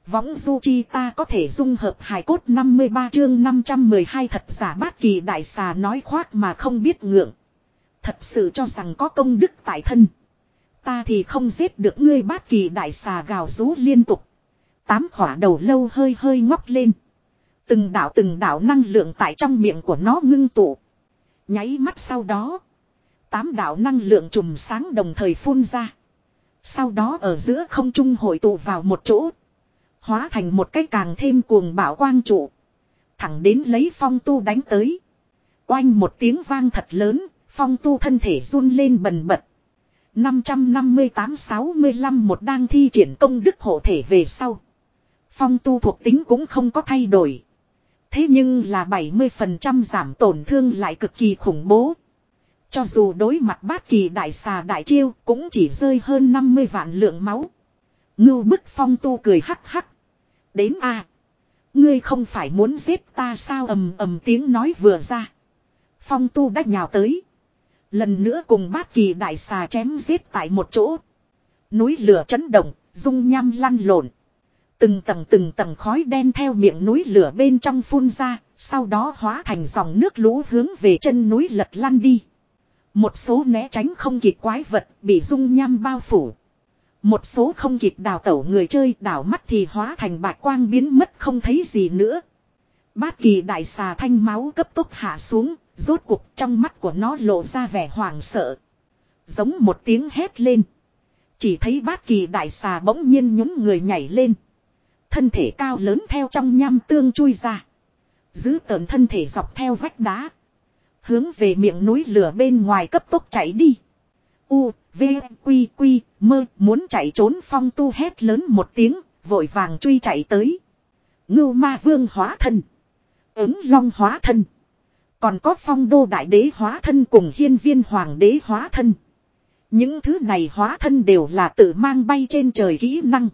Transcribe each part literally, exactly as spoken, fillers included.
Võng du chi ta có thể dung hợp hài cốt năm mươi ba chương năm trăm mười hai thật giả Bát Kỳ đại xà nói khoác mà không biết ngượng. Thật sự cho rằng có công đức tại thân. Ta thì không giết được ngươi. Bát Kỳ đại xà gào rú liên tục. Tám khỏa đầu lâu hơi hơi ngóc lên. Từng đạo từng đạo năng lượng tại trong miệng của nó ngưng tụ. Nháy mắt sau đó. Tám đạo năng lượng chùm sáng đồng thời phun ra. Sau đó ở giữa không trung hội tụ vào một chỗ. Hóa thành một cái càng thêm cuồng bạo quang trụ. Thẳng đến lấy Phong Tu đánh tới. Oanh một tiếng vang thật lớn. Phong Tu thân thể run lên bần bật. năm trăm năm mươi tám sáu mươi lăm một đang thi triển công đức hộ thể về sau. Phong Tu thuộc tính cũng không có thay đổi. Thế nhưng là bảy mươi phần trăm giảm tổn thương lại cực kỳ khủng bố. Cho dù đối mặt Bát Kỳ đại xà đại chiêu cũng chỉ rơi hơn năm mươi vạn lượng máu. Ngưu bức Phong Tu cười hắc hắc. Đến a à, ngươi không phải muốn giết ta sao? Ầm ầm tiếng nói vừa ra. Phong Tu đã nhào tới. Lần nữa cùng Bát Kỳ đại xà chém giết tại một chỗ. Núi lửa chấn động, dung nham lăn lộn. Từng tầng từng tầng khói đen theo miệng núi lửa bên trong phun ra, sau đó hóa thành dòng nước lũ hướng về chân núi lật lăn đi. Một số né tránh không kịp quái vật bị dung nham bao phủ. Một số không kịp đào tẩu người chơi đảo mắt thì hóa thành bạch quang biến mất không thấy gì nữa. Bát Kỳ đại xà thanh máu cấp tốc hạ xuống, rốt cuộc trong mắt của nó lộ ra vẻ hoảng sợ. Giống một tiếng hét lên. Chỉ thấy Bát Kỳ đại xà bỗng nhiên nhún người nhảy lên. Thân thể cao lớn theo trong nham tương chui ra. Giữ tợn thân thể dọc theo vách đá. Hướng về miệng núi lửa bên ngoài cấp tốc chạy đi. U, V, Quy, Quy, mơ muốn chạy trốn. Phong Tu hét lớn một tiếng, vội vàng truy chạy tới. Ngưu Ma Vương hóa thân. Ứng Long hóa thân. Còn có Phong Đô Đại Đế hóa thân cùng Hiên Viên Hoàng Đế hóa thân. Những thứ này hóa thân đều là tự mang bay trên trời kỹ năng.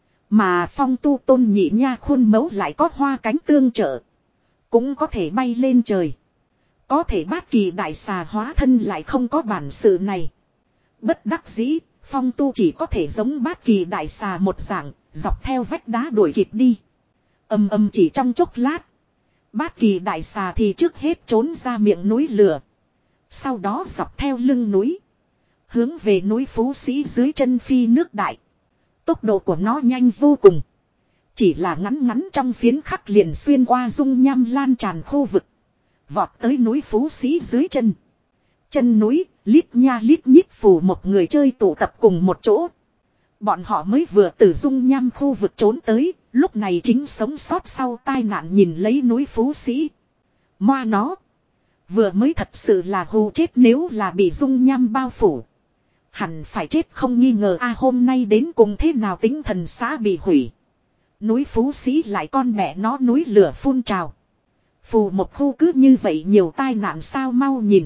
Mà Phong Tu tôn nhị nha khuôn mẫu lại có hoa cánh tương trợ. Cũng có thể bay lên trời. Có thể Bát Kỳ đại xà hóa thân lại không có bản sự này. Bất đắc dĩ, Phong Tu chỉ có thể giống Bát Kỳ đại xà một dạng, dọc theo vách đá đuổi kịp đi. Âm âm chỉ trong chốc lát. Bát Kỳ đại xà thì trước hết trốn ra miệng núi lửa. Sau đó dọc theo lưng núi. Hướng về núi Phú Sĩ dưới chân phi nước đại. Tốc độ của nó nhanh vô cùng. Chỉ là ngắn ngắn trong phiến khắc liền xuyên qua dung nham lan tràn khu vực. Vọt tới núi Phú Sĩ dưới chân. Chân núi, lít nha lít nhít phủ một người chơi tụ tập cùng một chỗ. Bọn họ mới vừa từ dung nham khu vực trốn tới, lúc này chính sống sót sau tai nạn nhìn lấy núi Phú Sĩ. Moa nó. Vừa mới thật sự là hù chết, nếu là bị dung nham bao phủ. Hẳn phải chết không nghi ngờ. A hôm nay đến cùng thế nào tinh thần xã bị hủy. Núi Phú Sĩ lại con mẹ nó núi lửa phun trào. Phù một khu cứ như vậy nhiều tai nạn sao? Mau nhìn.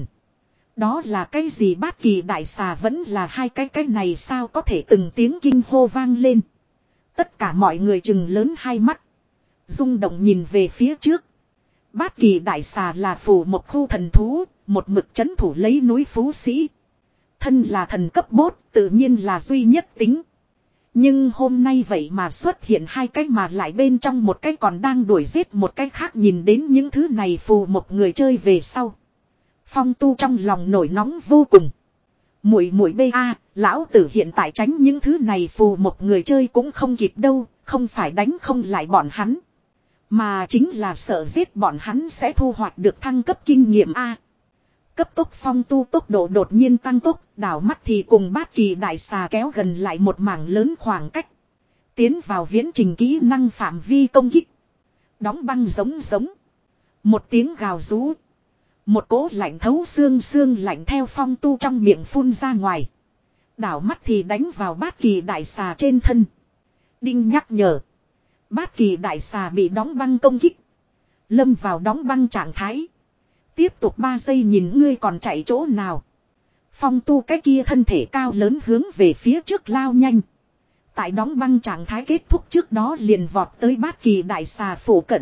Đó là cái gì? Bát Kỳ đại xà vẫn là hai cái cái này sao? Có thể từng tiếng kinh hô vang lên. Tất cả mọi người chừng lớn hai mắt. Rung động nhìn về phía trước. Bát Kỳ đại xà là phù một khu thần thú, một mực trấn thủ lấy núi Phú Sĩ. Thân là thần cấp bốt, tự nhiên là duy nhất tính. Nhưng hôm nay vậy mà xuất hiện hai cái, mà lại bên trong một cái còn đang đuổi giết một cái khác. Nhìn đến những thứ này phù một người chơi về sau. Phong Tu trong lòng nổi nóng vô cùng. Muội muội bê a, lão tử hiện tại tránh những thứ này phù một người chơi cũng không kịp đâu, không phải đánh không lại bọn hắn. Mà chính là sợ giết bọn hắn sẽ thu hoạch được thăng cấp kinh nghiệm a. Cấp tốc Phong Tu tốc độ đột nhiên tăng tốc, đảo mắt thì cùng Bát Kỳ đại xà kéo gần lại một mảng lớn khoảng cách. Tiến vào viễn trình kỹ năng phạm vi công kích. Đóng băng giống giống. Một tiếng gào rú. Một cỗ lạnh thấu xương xương lạnh theo Phong Tu trong miệng phun ra ngoài. Đảo mắt thì đánh vào Bát Kỳ đại xà trên thân. Đinh nhắc nhở. Bát Kỳ đại xà bị đóng băng công kích. Lâm vào đóng băng trạng thái. Tiếp tục ba giây, nhìn ngươi còn chạy chỗ nào. Phong Tu cái kia thân thể cao lớn hướng về phía trước lao nhanh. Tại đóng băng trạng thái kết thúc trước đó liền vọt tới Bát Kỳ đại xà phủ cận.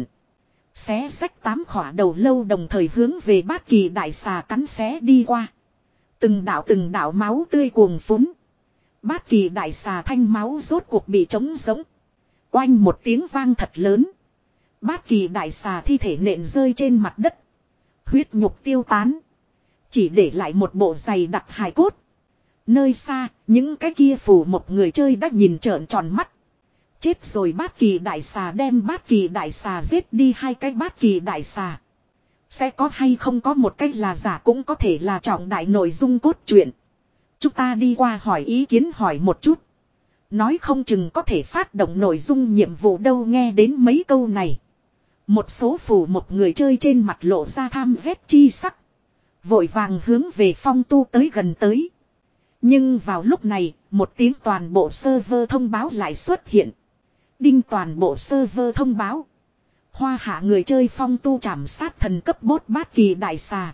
Xé xách tám khỏa đầu lâu đồng thời hướng về Bát Kỳ đại xà cắn xé đi qua. Từng đạo từng đạo máu tươi cuồng phún. Bát Kỳ đại xà thanh máu rốt cuộc bị trống giống. Oanh một tiếng vang thật lớn. Bát kỳ đại xà thi thể nện rơi trên mặt đất. Huyết nhục tiêu tán. Chỉ để lại một bộ giày đặc hài cốt. Nơi xa, những cái kia phù một người chơi đã nhìn trợn tròn mắt. Chết rồi bát kỳ đại xà đem bát kỳ đại xà giết đi hai cái bát kỳ đại xà. Sẽ có hay không có một cách là giả cũng có thể là trọng đại nội dung cốt truyện. Chúng ta đi qua hỏi ý kiến hỏi một chút. Nói không chừng có thể phát động nội dung nhiệm vụ đâu nghe đến mấy câu này. Một số phù một người chơi trên mặt lộ ra tham ghét chi sắc. Vội vàng hướng về Phong Tu tới gần tới. Nhưng vào lúc này, một tiếng toàn bộ server thông báo lại xuất hiện. Đinh toàn bộ server thông báo. Hoa hạ người chơi Phong Tu trảm sát thần cấp bốt bát kỳ đại xà.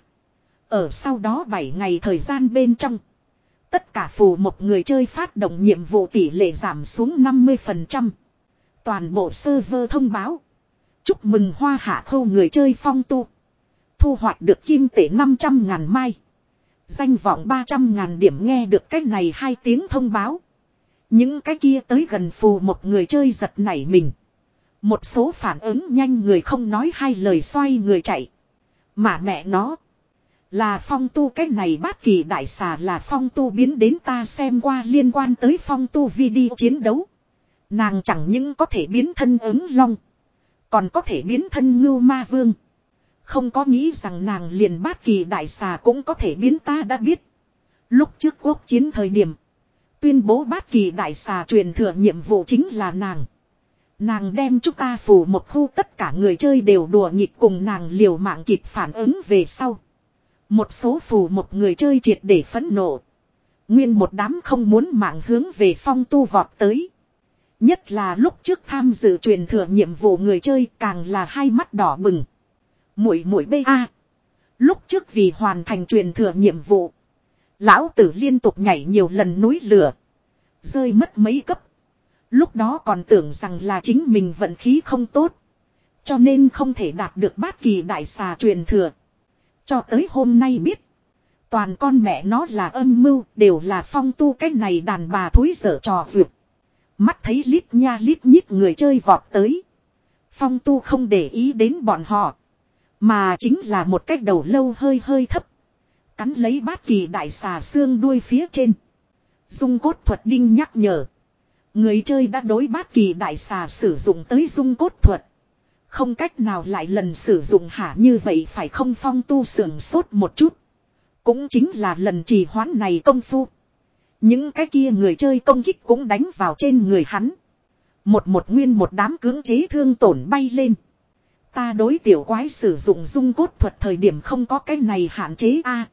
Ở sau đó bảy ngày thời gian bên trong. Tất cả phù một người chơi phát động nhiệm vụ tỷ lệ giảm xuống năm mươi phần trăm. Toàn bộ server thông báo. Chúc mừng hoa hạ khâu người chơi Phong Tu. Thu hoạch được kim tệ năm trăm ngàn mai. Danh vọng ba trăm ngàn điểm nghe được cái này hai tiếng thông báo. Những cái kia tới gần phù một người chơi giật nảy mình. Một số phản ứng nhanh người không nói hai lời xoay người chạy. Mà mẹ nó. Là Phong Tu cái này bát kỳ đại xà là Phong Tu biến đến ta xem qua liên quan tới Phong Tu video chiến đấu. Nàng chẳng những có thể biến thân ứng long. Còn có thể biến thân ngưu ma vương. Không có nghĩ rằng nàng liền bát kỳ đại xà cũng có thể biến ta đã biết. Lúc trước quốc chiến thời điểm. Tuyên bố bát kỳ đại xà truyền thừa nhiệm vụ chính là nàng. Nàng đem chúng ta phủ một khu tất cả người chơi đều đùa nghịch cùng nàng liều mạng kịp phản ứng về sau. Một số phù một người chơi triệt để phẫn nộ. Nguyên một đám không muốn mạng hướng về Phong Tu vọt tới. Nhất là lúc trước tham dự truyền thừa nhiệm vụ người chơi càng là hai mắt đỏ bừng. Muội muội bê a. Lúc trước vì hoàn thành truyền thừa nhiệm vụ. Lão tử liên tục nhảy nhiều lần núi lửa. Rơi mất mấy cấp. Lúc đó còn tưởng rằng là chính mình vận khí không tốt. Cho nên không thể đạt được bát kỳ đại xà truyền thừa. Cho tới hôm nay biết. Toàn con mẹ nó là âm mưu. Đều là Phong Tu cái này đàn bà thối dở trò vượt. Mắt thấy lít nha lít nhít người chơi vọt tới. Phong Tu không để ý đến bọn họ. Mà chính là một cái đầu lâu hơi hơi thấp. Cắn lấy bát kỳ đại xà xương đuôi phía trên. Dung cốt thuật đinh nhắc nhở. Người chơi đã đối bát kỳ đại xà sử dụng tới dung cốt thuật. Không cách nào lại lần sử dụng hả như vậy phải không Phong Tu sưởng sốt một chút. Cũng chính là lần trì hoãn này công phu. Những cái kia người chơi công kích cũng đánh vào trên người hắn. Một một nguyên một đám cưỡng chế thương tổn bay lên. Ta đối tiểu quái sử dụng dung cốt thuật thời điểm không có cái này hạn chế a.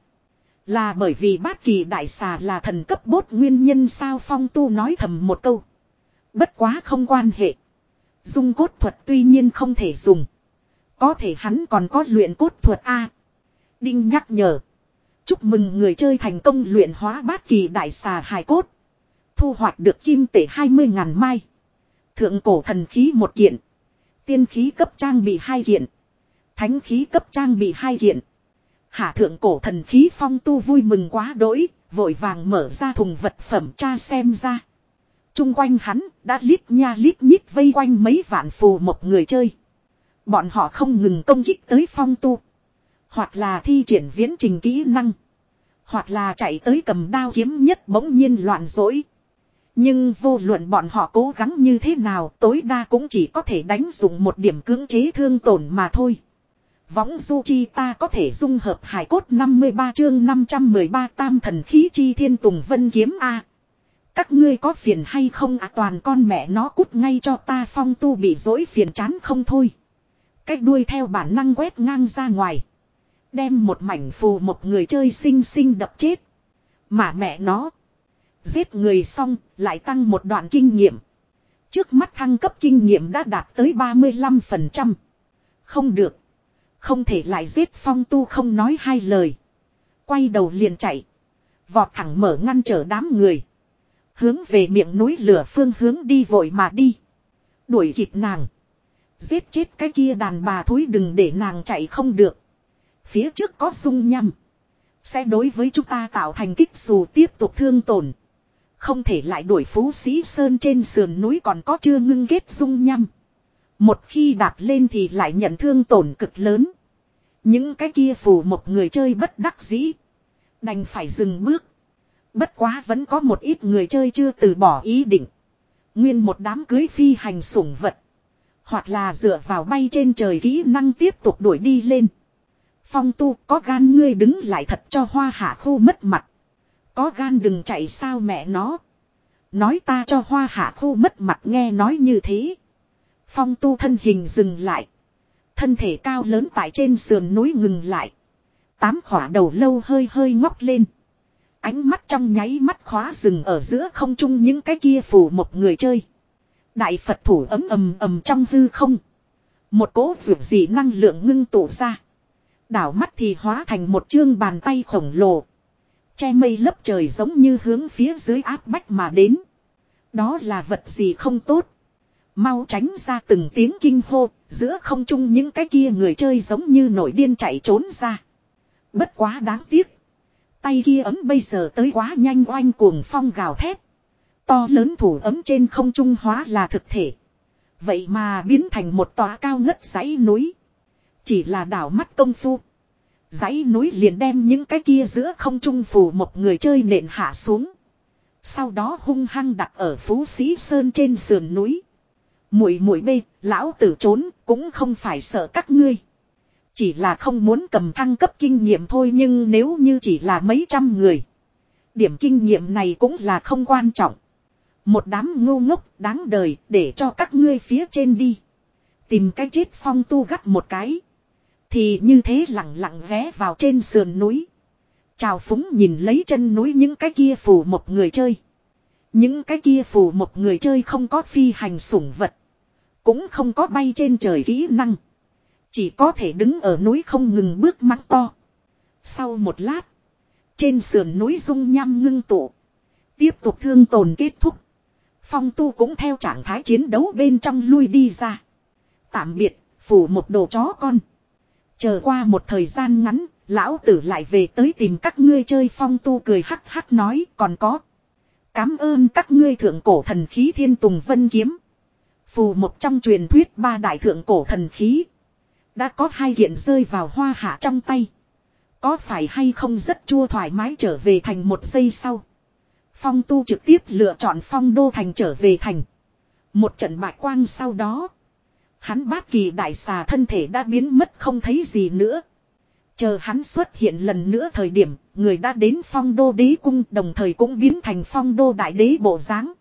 Là bởi vì bát kỳ đại xà là thần cấp bốt nguyên nhân sao Phong Tu nói thầm một câu. Bất quá không quan hệ. Dung cốt thuật tuy nhiên không thể dùng. Có thể hắn còn có luyện cốt thuật a. Đinh nhắc nhở. Chúc mừng người chơi thành công luyện hóa bát kỳ đại xà hài cốt. Thu hoạch được kim tệ hai mươi ngàn mai. Thượng cổ thần khí một kiện. Tiên khí cấp trang bị hai kiện. Thánh khí cấp trang bị hai kiện. Hạ thượng cổ thần khí Phong Tu vui mừng quá đỗi. Vội vàng mở ra thùng vật phẩm tra xem ra. Trung quanh hắn đã lít nha lít nhít vây quanh mấy vạn phù một người chơi. Bọn họ không ngừng công kích tới Phong Tu. Hoặc là thi triển viễn trình kỹ năng. Hoặc là chạy tới cầm đao kiếm nhất bỗng nhiên loạn dỗi. Nhưng vô luận bọn họ cố gắng như thế nào tối đa cũng chỉ có thể đánh dụng một điểm cưỡng chế thương tổn mà thôi. Võng du chi ta có thể dung hợp hải cốt năm mươi ba chương năm trăm mười ba tam thần khí chi thiên tùng vân kiếm A. Các ngươi có phiền hay không à toàn con mẹ nó cút ngay cho ta Phong Tu bị dỗi phiền chán không thôi. Cái đuôi theo bản năng quét ngang ra ngoài. Đem một mảnh phù một người chơi xinh xinh đập chết. Mà mẹ nó. Giết người xong lại tăng một đoạn kinh nghiệm. Trước mắt thăng cấp kinh nghiệm đã đạt tới ba mươi lăm phần trăm. Không được. Không thể lại giết Phong Tu không nói hai lời. Quay đầu liền chạy. Vọt thẳng mở ngăn trở đám người. Hướng về miệng núi lửa phương hướng đi vội mà đi. Đuổi kịp nàng. Giết chết cái kia đàn bà thúi đừng để nàng chạy không được. Phía trước có dung nhăm. Sẽ đối với chúng ta tạo thành kích dù tiếp tục thương tổn. Không thể lại đuổi Phú Sĩ Sơn trên sườn núi còn có chưa ngưng kết dung nhăm. Một khi đạp lên thì lại nhận thương tổn cực lớn. Những cái kia phù một người chơi bất đắc dĩ. Đành phải dừng bước. Bất quá vẫn có một ít người chơi chưa từ bỏ ý định. Nguyên một đám cưới phi hành sủng vật. Hoặc là dựa vào bay trên trời kỹ năng tiếp tục đuổi đi lên. Phong Tu có gan ngươi đứng lại thật cho Hoa Hạ khu mất mặt. Có gan đừng chạy sao mẹ nó. Nói ta cho Hoa Hạ khu mất mặt nghe nói như thế. Phong Tu thân hình dừng lại. Thân thể cao lớn tại trên sườn núi ngừng lại. Tám khỏa đầu lâu hơi hơi ngóc lên. Ánh mắt trong nháy mắt khóa rừng ở giữa không trung những cái kia phủ một người chơi. Đại Phật thủ ấm ầm ầm trong hư không. Một cỗ vượt dị năng lượng ngưng tụ ra. Đảo mắt thì hóa thành một chương bàn tay khổng lồ. Che mây lấp trời giống như hướng phía dưới áp bách mà đến. Đó là vật gì không tốt. Mau tránh ra từng tiếng kinh hô. Giữa không trung những cái kia người chơi giống như nổi điên chạy trốn ra. Bất quá đáng tiếc. Tay kia ấm bây giờ tới quá nhanh oanh cuồng phong gào thét. To lớn thủ ấm trên không trung hóa là thực thể. Vậy mà biến thành một tòa cao ngất dãy núi. Chỉ là đảo mắt công phu. Dãy núi liền đem những cái kia giữa không trung phủ một người chơi nện hạ xuống. Sau đó hung hăng đặt ở Phú Sĩ Sơn trên sườn núi. Muội muội bê, lão tử trốn cũng không phải sợ các ngươi. Chỉ là không muốn cầm thăng cấp kinh nghiệm thôi nhưng nếu như chỉ là mấy trăm người. Điểm kinh nghiệm này cũng là không quan trọng. Một đám ngu ngốc đáng đời để cho các ngươi phía trên đi. Tìm cái chết Phong Tu gắt một cái. Thì như thế lặng lặng ghé vào trên sườn núi. Chào phúng nhìn lấy chân núi những cái kia phù một người chơi. Những cái kia phù một người chơi không có phi hành sủng vật. Cũng không có bay trên trời kỹ năng. Chỉ có thể đứng ở núi không ngừng bước mắng to. Sau một lát. Trên sườn núi dung nham ngưng tụ. Tiếp tục thương tổn kết thúc. Phong Tu cũng theo trạng thái chiến đấu bên trong lui đi ra. Tạm biệt, phủ một đồ chó con. Chờ qua một thời gian ngắn, lão tử lại về tới tìm các ngươi chơi. Phong Tu cười hắc hắc nói còn có. Cám ơn các ngươi thượng cổ thần khí Thiên Tùng Vân Kiếm. Phù một trong truyền thuyết ba đại thượng cổ thần khí. Đã có hai kiện rơi vào Hoa Hạ trong tay. Có phải hay không rất chua thoải mái trở về thành một giây sau. Phong Tu trực tiếp lựa chọn Phong Đô thành trở về thành. Một trận bạch quang sau đó. Hắn bát kỳ đại xà thân thể đã biến mất không thấy gì nữa. Chờ hắn xuất hiện lần nữa thời điểm, người đã đến Phong Đô đế cung đồng thời cũng biến thành Phong Đô đại đế bộ dáng.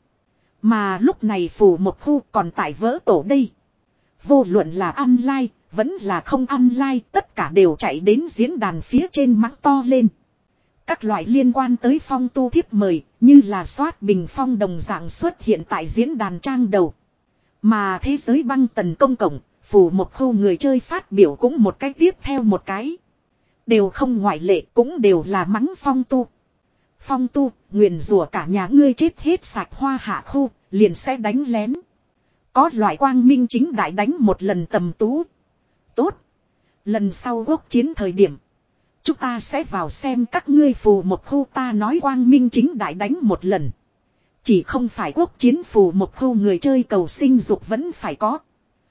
Mà lúc này phủ một khu còn tại vỡ tổ đây. Vô luận là online, vẫn là không online, tất cả đều chạy đến diễn đàn phía trên mắng to lên. Các loại liên quan tới Phong Tu thiếp mời, như là soát bình phong đồng dạng xuất hiện tại diễn đàn trang đầu. Mà thế giới băng tần công cộng, phủ một khu người chơi phát biểu cũng một cái tiếp theo một cái. Đều không ngoại lệ cũng đều là mắng Phong Tu. Phong Tu, nguyền rủa cả nhà ngươi chết hết sạch Hoa Hạ khu, liền sẽ đánh lén. Có loại quang minh chính đại đánh một lần tầm tú. Tốt. Lần sau quốc chiến thời điểm. Chúng ta sẽ vào xem các ngươi phù một khu ta nói quang minh chính đại đánh một lần. Chỉ không phải quốc chiến phù một khu người chơi cầu sinh dục vẫn phải có.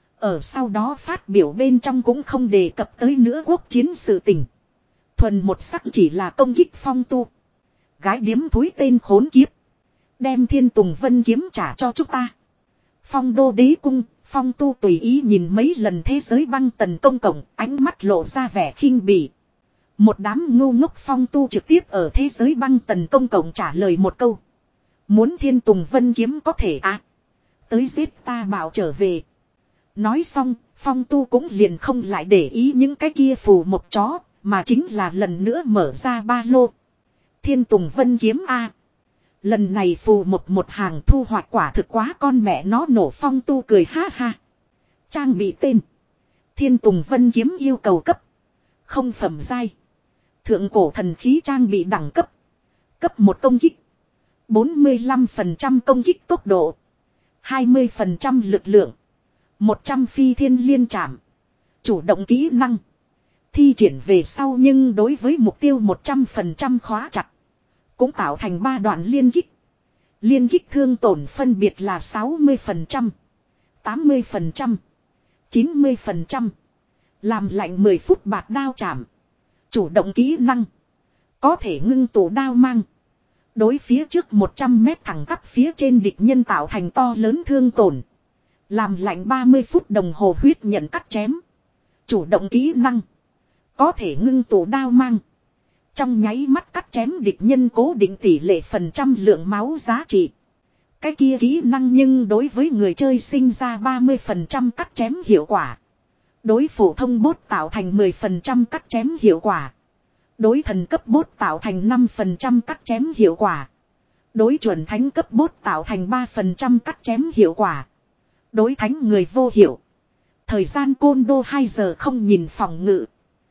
Ở sau đó phát biểu bên trong cũng không đề cập tới nữa quốc chiến sự tình. Thuần một sắc chỉ là công kích Phong Tu. Gái điếm thúi tên khốn kiếp. Đem Thiên Tùng Vân Kiếm trả cho chúng ta. Phong Đô đế cung, Phong Tu tùy ý nhìn mấy lần thế giới băng tần công cộng, ánh mắt lộ ra vẻ khinh bỉ. Một đám ngu ngốc Phong Tu trực tiếp ở thế giới băng tần công cộng trả lời một câu. Muốn Thiên Tùng Vân Kiếm có thể à. Tới giết ta bảo trở về. Nói xong, Phong Tu cũng liền không lại để ý những cái kia phù một chó, mà chính là lần nữa mở ra ba lô. Thiên Tùng Vân Kiếm A. Lần này phù một một hàng thu hoạch quả thực quá con mẹ nó nổ. Phong Tu cười ha ha. Trang bị tên. Thiên Tùng Vân Kiếm yêu cầu cấp. Không phẩm giai. Thượng cổ thần khí trang bị đẳng cấp. Cấp một công kích. bốn mươi lăm phần trăm công kích tốc độ. hai mươi phần trăm lực lượng. một trăm phi thiên liên trảm. Chủ động kỹ năng. Thi triển về sau nhưng đối với mục tiêu một trăm phần trăm khóa chặt. Cũng tạo thành ba đoạn liên kích. Liên kích thương tổn phân biệt là sáu mươi phần trăm, tám mươi phần trăm, chín mươi phần trăm. Làm lạnh mười phút bạt đao chạm. Chủ động kỹ năng. Có thể ngưng tụ đao mang. Đối phía trước một trăm mét thẳng tắp phía trên địch nhân tạo thành to lớn thương tổn. Làm lạnh ba mươi phút đồng hồ huyết nhận cắt chém. Chủ động kỹ năng. Có thể ngưng tụ đao mang. Trong nháy mắt cắt chém địch nhân cố định tỷ lệ phần trăm lượng máu giá trị. Cái kia kỹ năng nhưng đối với người chơi sinh ra ba mươi phần trăm cắt chém hiệu quả. Đối phổ thông bốt tạo thành mười phần trăm cắt chém hiệu quả. Đối thần cấp bốt tạo thành năm phần trăm cắt chém hiệu quả. Đối chuẩn thánh cấp bốt tạo thành ba phần trăm cắt chém hiệu quả. Đối thánh người vô hiệu. Thời gian côn đô hai giờ không nhìn phòng ngự.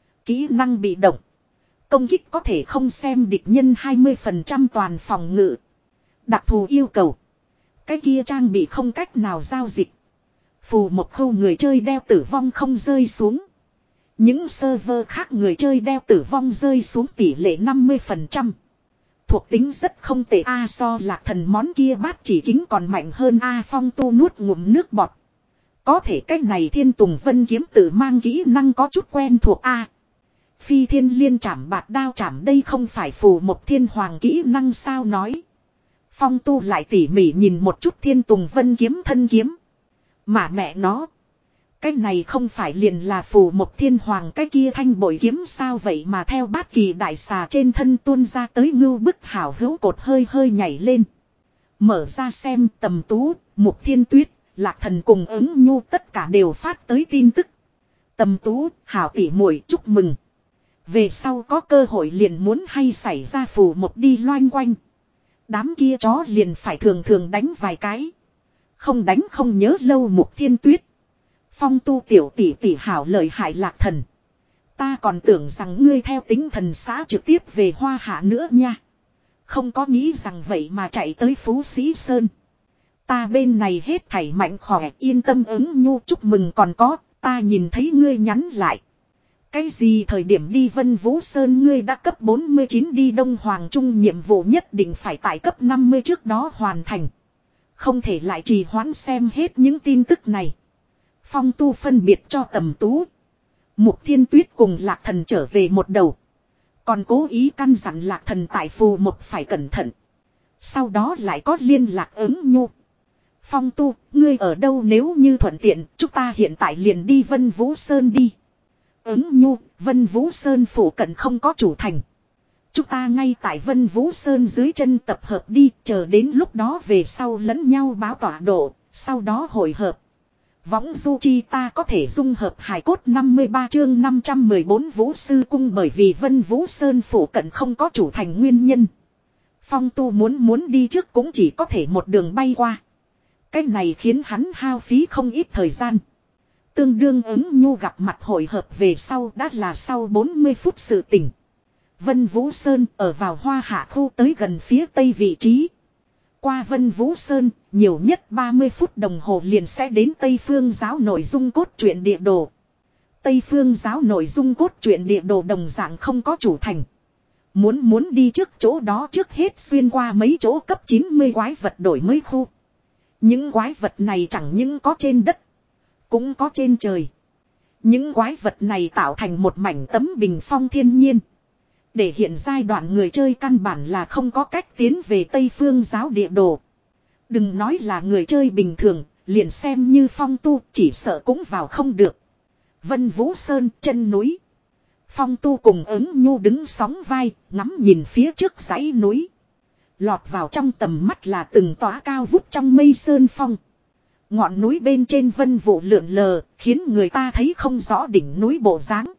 Kỹ năng bị động. Công kích có thể không xem địch nhân hai mươi phần trăm toàn phòng ngự. Đặc thù yêu cầu. Cái kia trang bị không cách nào giao dịch. Phù một khâu người chơi đeo tử vong không rơi xuống. Những server khác người chơi đeo tử vong rơi xuống tỷ lệ năm mươi phần trăm. Thuộc tính rất không tệ A so lạc thần món kia bát chỉ kính còn mạnh hơn A Phong tu nuốt ngụm nước bọt. Có thể cách này Thiên Tùng Vân kiếm tự mang kỹ năng có chút quen thuộc A. Phi thiên liên chảm bạt đao chảm đây không phải phù một thiên hoàng kỹ năng sao nói. Phong tu lại tỉ mỉ nhìn một chút Thiên Tùng Vân kiếm thân kiếm. Mà mẹ nó. Cái này không phải liền là phù một thiên hoàng cái kia thanh bội kiếm sao vậy mà theo bát kỳ đại xà trên thân tuôn ra tới ngưu bức hảo hữu cột hơi hơi nhảy lên. Mở ra xem Tầm Tú, Mục Thiên Tuyết, Lạc Thần cùng ứng nhu tất cả đều phát tới tin tức. Tầm Tú, hảo tỷ muội chúc mừng. Về sau có cơ hội liền muốn hay xảy ra phù một đi loanh quanh. Đám kia chó liền phải thường thường đánh vài cái. Không đánh không nhớ lâu Mục Thiên Tuyết. Phong tu tiểu tỷ tỷ hảo lợi hại Lạc Thần. Ta còn tưởng rằng ngươi theo tính thần xã trực tiếp về Hoa Hạ nữa nha. Không có nghĩ rằng vậy mà chạy tới Phú Sĩ Sơn. Ta bên này hết thảy mạnh khỏe yên tâm ứng nhu chúc mừng còn có. Ta nhìn thấy ngươi nhắn lại. Cái gì thời điểm đi Vân Vũ Sơn ngươi đã cấp bốn mươi chín đi Đông Hoàng Trung nhiệm vụ nhất định phải tại cấp năm mươi trước đó hoàn thành. Không thể lại trì hoãn xem hết những tin tức này. Phong tu phân biệt cho Tầm Tú. Mục Thiên Tuyết cùng Lạc Thần trở về một đầu. Còn cố ý căn dặn Lạc Thần tại phù một phải cẩn thận. Sau đó lại có liên lạc ứng nhu. Phong tu, ngươi ở đâu nếu như thuận tiện, chúng ta hiện tại liền đi Vân Vũ Sơn đi. Ứng nhu, Vân Vũ Sơn phủ cận không có chủ thành. Chúng ta ngay tại Vân Vũ Sơn dưới chân tập hợp đi, chờ đến lúc đó về sau lẫn nhau báo tọa độ, sau đó hội hợp. Võng du chi ta có thể dung hợp hài cốt năm mươi ba chương năm trăm mười bốn Vũ Sư Cung bởi vì Vân Vũ Sơn phủ cận không có chủ thành nguyên nhân. Phong tu muốn muốn đi trước cũng chỉ có thể một đường bay qua. Cái này khiến hắn hao phí không ít thời gian. Tương đương ứng nhu gặp mặt hội hợp về sau đã là sau bốn mươi phút sự tỉnh. Vân Vũ Sơn ở vào Hoa Hạ khu tới gần phía tây vị trí. Qua Vân Vũ Sơn, nhiều nhất ba mươi phút đồng hồ liền sẽ đến Tây Phương giáo nội dung cốt truyện địa đồ. Tây Phương giáo nội dung cốt truyện địa đồ đồng dạng không có chủ thành. Muốn muốn đi trước chỗ đó trước hết xuyên qua mấy chỗ cấp chín mươi quái vật đổi mới khu. Những quái vật này chẳng những có trên đất, cũng có trên trời. Những quái vật này tạo thành một mảnh tấm bình phong thiên nhiên. Để hiện giai đoạn người chơi căn bản là không có cách tiến về Tây Phương giáo địa đồ. Đừng nói là người chơi bình thường, liền xem như phong tu chỉ sợ cũng vào không được. Vân Vũ Sơn chân núi. Phong tu cùng ứng nhu đứng sóng vai, ngắm nhìn phía trước dãy núi. Lọt vào trong tầm mắt là từng tỏa cao vút trong mây sơn phong. Ngọn núi bên trên vân vụ lượn lờ, khiến người ta thấy không rõ đỉnh núi bộ dáng.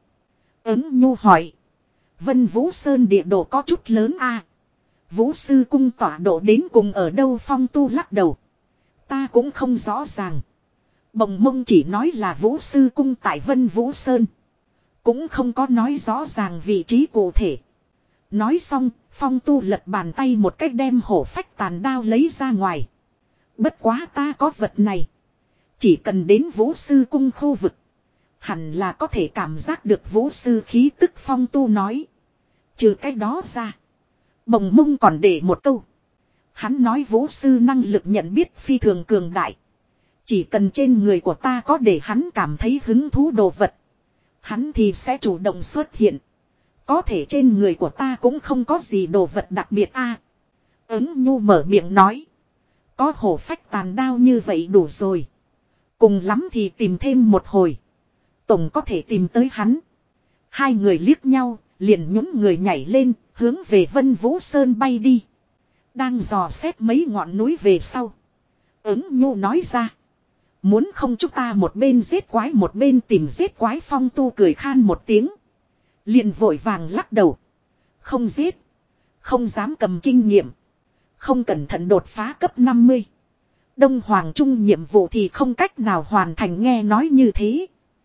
Ứng nhu hỏi. Vân Vũ Sơn địa đồ có chút lớn a à? Vũ Sư Cung tọa độ đến cùng ở đâu phong tu lắc đầu. Ta cũng không rõ ràng. Bồng mông chỉ nói là Vũ Sư Cung tại Vân Vũ Sơn. Cũng không có nói rõ ràng vị trí cụ thể. Nói xong, phong tu lật bàn tay một cách đem hổ phách tàn đao lấy ra ngoài. Bất quá ta có vật này. Chỉ cần đến Vũ Sư Cung khu vực. Hẳn là có thể cảm giác được vũ sư khí tức phong tu nói. Trừ cái đó ra. Bồng mông còn để một câu. Hắn nói vũ sư năng lực nhận biết phi thường cường đại. Chỉ cần trên người của ta có để hắn cảm thấy hứng thú đồ vật. Hắn thì sẽ chủ động xuất hiện. Có thể trên người của ta cũng không có gì đồ vật đặc biệt a. À, Ứng nhu mở miệng nói. Có hổ phách tàn đao như vậy đủ rồi. Cùng lắm thì tìm thêm một hồi. Tổng có thể tìm tới hắn. Hai người liếc nhau, liền nhún người nhảy lên, hướng về Vân Vũ Sơn bay đi. Đang dò xét mấy ngọn núi về sau. Ứng nhu nói ra. Muốn không chúng ta một bên giết quái một bên tìm giết quái. Phong tu cười khan một tiếng. Liền vội vàng lắc đầu. Không giết. Không dám cầm kinh nghiệm. Không cẩn thận đột phá cấp năm mươi. Đông Hoàng Trung nhiệm vụ thì không cách nào hoàn thành. Nghe nói như thế.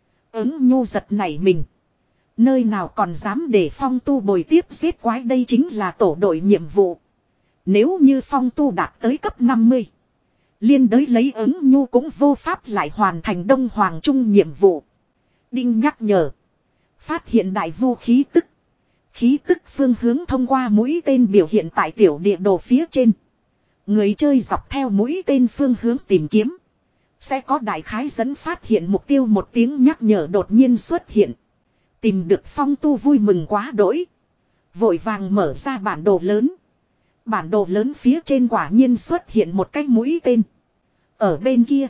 Ứng nhu giật nảy mình. Nơi nào còn dám để phong tu bồi tiếp giết quái, đây chính là tổ đội nhiệm vụ. Nếu như phong tu đạt tới cấp năm mươi. Liên đới lấy ứng nhu cũng vô pháp lại hoàn thành Đông Hoàng Trung nhiệm vụ. Đinh nhắc nhở. Phát hiện đại vu khí tức. Khí tức phương hướng thông qua mũi tên biểu hiện tại tiểu địa đồ phía trên. Người chơi dọc theo mũi tên phương hướng tìm kiếm. Sẽ có đại khái dẫn phát hiện mục tiêu, một tiếng nhắc nhở đột nhiên xuất hiện. Tìm được phong tu vui mừng quá đỗi. Vội vàng mở ra bản đồ lớn. Bản đồ lớn phía trên quả nhiên xuất hiện một cái mũi tên. Ở bên kia.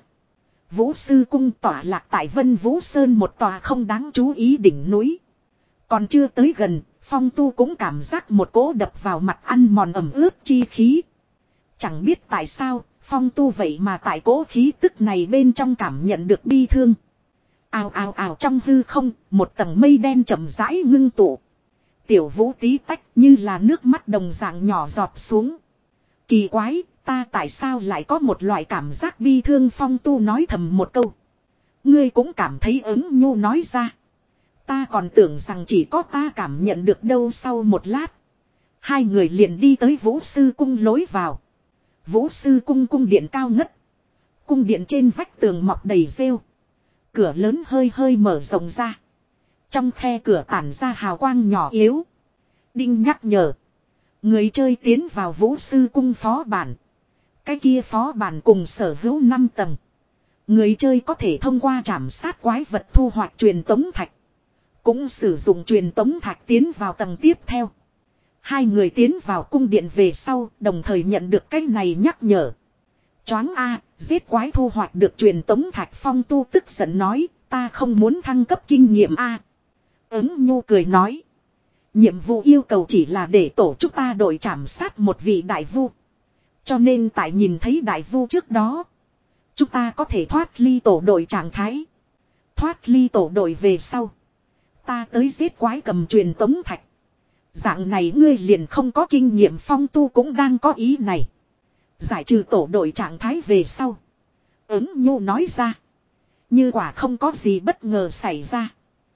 Vũ sư cung tỏa lạc tại Vân Vũ Sơn, một tòa không đáng chú ý đỉnh núi. Còn chưa tới gần, phong tu cũng cảm giác một cỗ đập vào mặt ăn mòn ẩm ướt chi khí. Chẳng biết tại sao, phong tu vậy mà tại cỗ khí tức này bên trong cảm nhận được bi thương. Ào ào ào, trong hư không, một tầng mây đen chậm rãi ngưng tụ. Tiểu vũ tí tách như là nước mắt đồng dạng nhỏ giọt xuống. Kỳ quái, ta tại sao lại có một loại cảm giác bi thương? Phong tu nói thầm một câu. Ngươi cũng cảm thấy? Ứng nhu nói ra. Ta còn tưởng rằng chỉ có ta cảm nhận được đâu. Sau một lát, hai người liền đi tới Vũ sư cung lối vào. Vũ sư cung cung điện cao ngất. Cung điện trên vách tường mọc đầy rêu. Cửa lớn hơi hơi mở rộng ra. Trong khe cửa tản ra hào quang nhỏ yếu. Đinh nhắc nhở. Người chơi tiến vào Vũ sư cung phó bản. Cái kia phó bản cùng sở hữu năm tầng. Người chơi có thể thông qua trảm sát quái vật thu hoạch truyền tống thạch. Cũng sử dụng truyền tống thạch tiến vào tầng tiếp theo. Hai người tiến vào cung điện về sau, đồng thời nhận được cái này nhắc nhở. Choáng a, giết quái thu hoạch được truyền tống thạch. Phong tu tức giận nói, ta không muốn thăng cấp kinh nghiệm a. Ứng nhu cười nói. Nhiệm vụ yêu cầu chỉ là để tổ chúng ta đội trảm sát một vị đại vu. Cho nên tại nhìn thấy đại vu trước đó, chúng ta có thể thoát ly tổ đội trạng thái. Thoát ly tổ đội về sau, ta tới giết quái cầm truyền tống thạch. Dạng này ngươi liền không có kinh nghiệm. Phong tu cũng đang có ý này. Giải trừ tổ đội trạng thái về sau, Ứng nhu nói ra. Như quả không có gì bất ngờ xảy ra,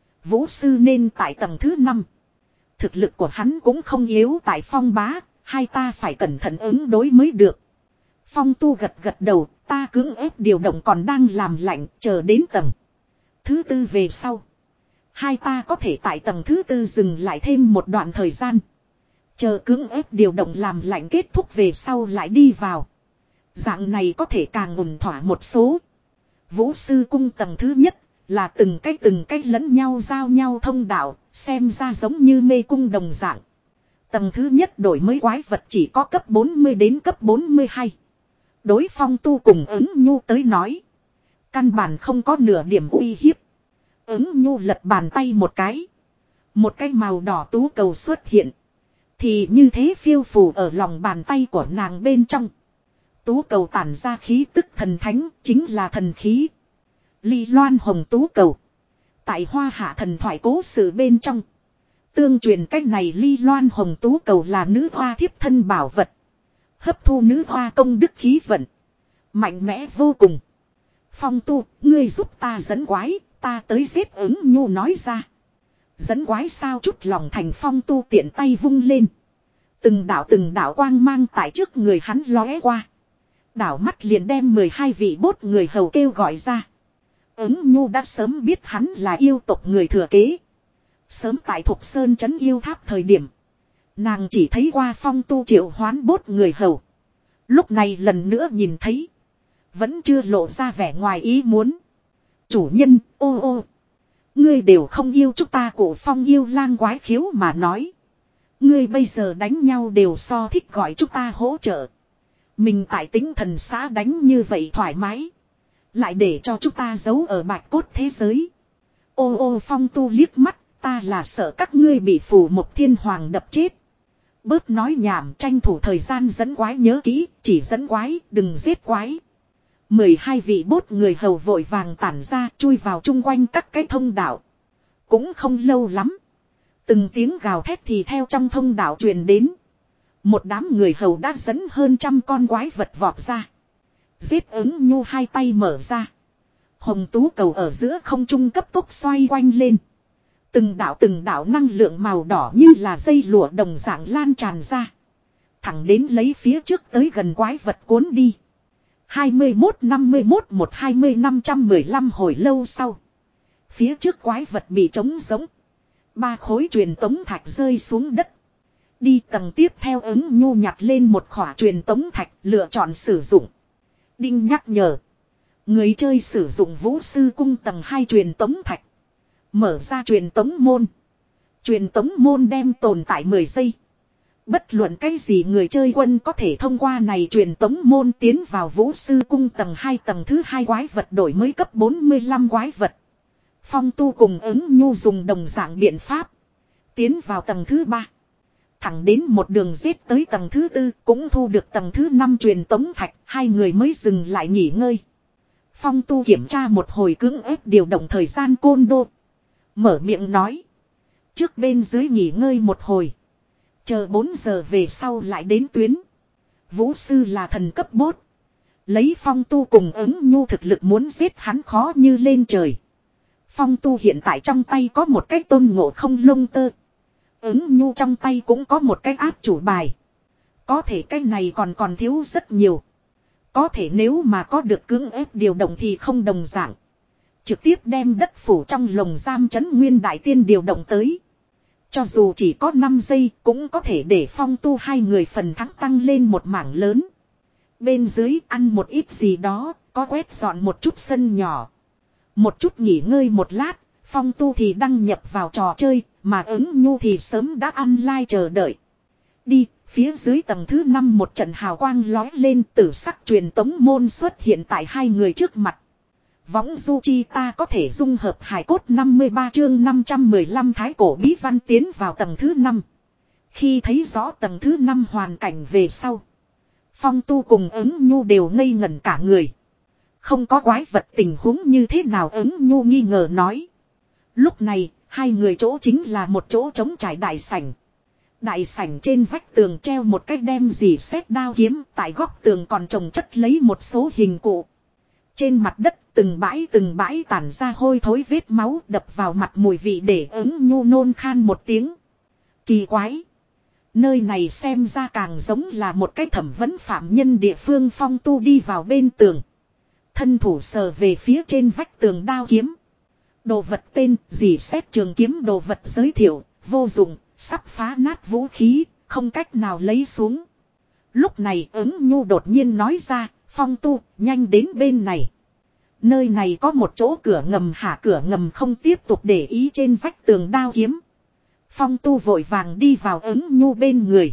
Vũ sư nên tại tầng thứ năm. Thực lực của hắn cũng không yếu tại Phong bá. Hai ta phải cẩn thận ứng đối mới được. Phong tu gật gật đầu. Ta cưỡng ép điều động còn đang làm lạnh. Chờ đến tầng thứ tư về sau, hai ta có thể tại tầng thứ tư dừng lại thêm một đoạn thời gian. Chờ cưỡng ép điều động làm lạnh kết thúc về sau lại đi vào. Dạng này có thể càng ổn thỏa một số. Vũ sư cung tầng thứ nhất là từng cái từng cái lẫn nhau giao nhau thông đạo. Xem ra giống như mê cung đồng dạng. Tầng thứ nhất đổi mới quái vật chỉ có cấp bốn mươi đến cấp bốn mươi hai. Đối phong tu cùng ứng nhu tới nói, căn bản không có nửa điểm uy hiếp. Ứng nhu lật bàn tay một cái. Một cái màu đỏ tú cầu xuất hiện. Thì như thế phiêu phù ở lòng bàn tay của nàng bên trong. Tú cầu tản ra khí tức thần thánh, chính là thần khí. Ly loan hồng tú cầu. Tại Hoa Hạ thần thoại cố sự bên trong, tương truyền cách này ly loan hồng tú cầu là nữ hoa thiếp thân bảo vật. Hấp thu nữ hoa công đức khí vận. Mạnh mẽ vô cùng. Phong tu, ngươi giúp ta dẫn quái, ta tới giết. Ứng nhu nói ra. Dẫn quái sao? Chút lòng thành. Phong tu tiện tay vung lên. Từng đạo từng đạo quang mang tại trước người hắn lóe qua. Đảo mắt liền đem mười hai vị bốt người hầu kêu gọi ra. Ứng nhu đã sớm biết hắn là yêu tộc người thừa kế. Sớm tại Thục Sơn trấn yêu tháp thời điểm, nàng chỉ thấy qua phong tu triệu hoán bốt người hầu. Lúc này lần nữa nhìn thấy. Vẫn chưa lộ ra vẻ ngoài ý muốn. Chủ nhân, ô ô. Ngươi đều không yêu chúng ta, Cổ Phong yêu lang quái khiếu mà nói. Ngươi bây giờ đánh nhau đều so thích gọi chúng ta hỗ trợ. Mình tại Tĩnh Thần xã đánh như vậy thoải mái. Lại để cho chúng ta giấu ở bạch cốt thế giới. Ô ô Phong Tu liếc mắt, ta là sợ các ngươi bị phù một thiên hoàng đập chết. Bớt nói nhảm, tranh thủ thời gian dẫn quái, nhớ kỹ, chỉ dẫn quái, đừng giết quái. mười hai vị bốt người hầu vội vàng tản ra, chui vào chung quanh các cái thông đạo. Cũng không lâu lắm. Từng tiếng gào thét thì theo trong thông đạo truyền đến. Một đám người hầu đã dẫn hơn trăm con quái vật vọt ra. Giết ứng nhu hai tay mở ra. Hồng tú cầu ở giữa không trung cấp tốc xoay quanh lên. Từng đạo từng đạo năng lượng màu đỏ như là dây lụa đồng dạng lan tràn ra. Thẳng đến lấy phía trước tới gần quái vật cuốn đi. hai mươi mốt năm mươi mốt một hai mươi năm trăm mười lăm hồi lâu sau. Phía trước quái vật bị trống giống. Ba khối truyền tống thạch rơi xuống đất. Đi tầng tiếp theo ứng nhu nhặt lên một khỏa truyền tống thạch, lựa chọn sử dụng. Đinh nhắc nhở. Người chơi sử dụng vũ sư cung tầng hai truyền tống thạch. Mở ra truyền tống môn. Truyền tống môn đem tồn tại mười giây. Bất luận cái gì người chơi quân có thể thông qua này truyền tống môn tiến vào vũ sư cung tầng hai, tầng thứ hai quái vật đổi mới cấp bốn mươi lăm quái vật. Phong Tu cùng ứng nhu dùng đồng dạng biện pháp. Tiến vào tầng thứ ba. Thẳng đến một đường giết tới tầng thứ tư, cũng thu được tầng thứ năm truyền tống thạch, hai người mới dừng lại nghỉ ngơi. Phong Tu kiểm tra một hồi cưỡng ép điều động thời gian côn đô. Mở miệng nói. Trước bên dưới nghỉ ngơi một hồi. Chờ bốn giờ về sau lại đến tuyến. Vũ sư là thần cấp bốt. Lấy Phong Tu cùng ứng nhu thực lực muốn giết hắn khó như lên trời. Phong Tu hiện tại trong tay có một cái tôn ngộ không lông tơ. Ứng nhu trong tay cũng có một cái áp chủ bài. Có thể cái này còn còn thiếu rất nhiều. Có thể nếu mà có được cưỡng ép điều động thì không đồng dạng. Trực tiếp đem đất phủ trong lồng giam trấn nguyên đại tiên điều động tới. Cho dù chỉ có năm giây cũng có thể để Phong Tu hai người phần thắng tăng lên một mảng lớn. Bên dưới ăn một ít gì đó, có quét dọn một chút sân nhỏ. Một chút nghỉ ngơi một lát, Phong Tu thì đăng nhập vào trò chơi, mà ứng nhu thì sớm đã ăn lai chờ đợi. Đi, phía dưới tầng thứ năm một trận hào quang lói lên, tử sắc truyền tống môn xuất hiện tại hai người trước mặt. Võng du chi ta có thể dung hợp hài cốt năm mươi ba chương năm trăm mười lăm thái cổ bí văn tiến vào tầng thứ năm. Khi thấy rõ tầng thứ năm hoàn cảnh về sau. Phong Tu cùng ứng nhu đều ngây ngẩn cả người. Không có quái vật tình huống như thế nào, ứng nhu nghi ngờ nói. Lúc này, hai người chỗ chính là một chỗ trống trải đại sảnh. Đại sảnh trên vách tường treo một cái đem dì xét đao kiếm, tại góc tường còn trồng chất lấy một số hình cụ. Trên mặt đất từng bãi từng bãi tản ra hôi thối vết máu đập vào mặt, mùi vị để ứng nhu nôn khan một tiếng. Kỳ quái. Nơi này xem ra càng giống là một cái thẩm vấn phạm nhân địa phương. Phong Tu đi vào bên tường. Thân thủ sờ về phía trên vách tường đao kiếm. Đồ vật tên dì xét trường kiếm, đồ vật giới thiệu, vô dụng, sắp phá nát vũ khí, không cách nào lấy xuống. Lúc này ứng nhu đột nhiên nói ra, Phong Tu, nhanh đến bên này. Nơi này có một chỗ cửa ngầm, hạ cửa ngầm không tiếp tục để ý trên vách tường đao kiếm. Phong Tu vội vàng đi vào ứng nhu bên người.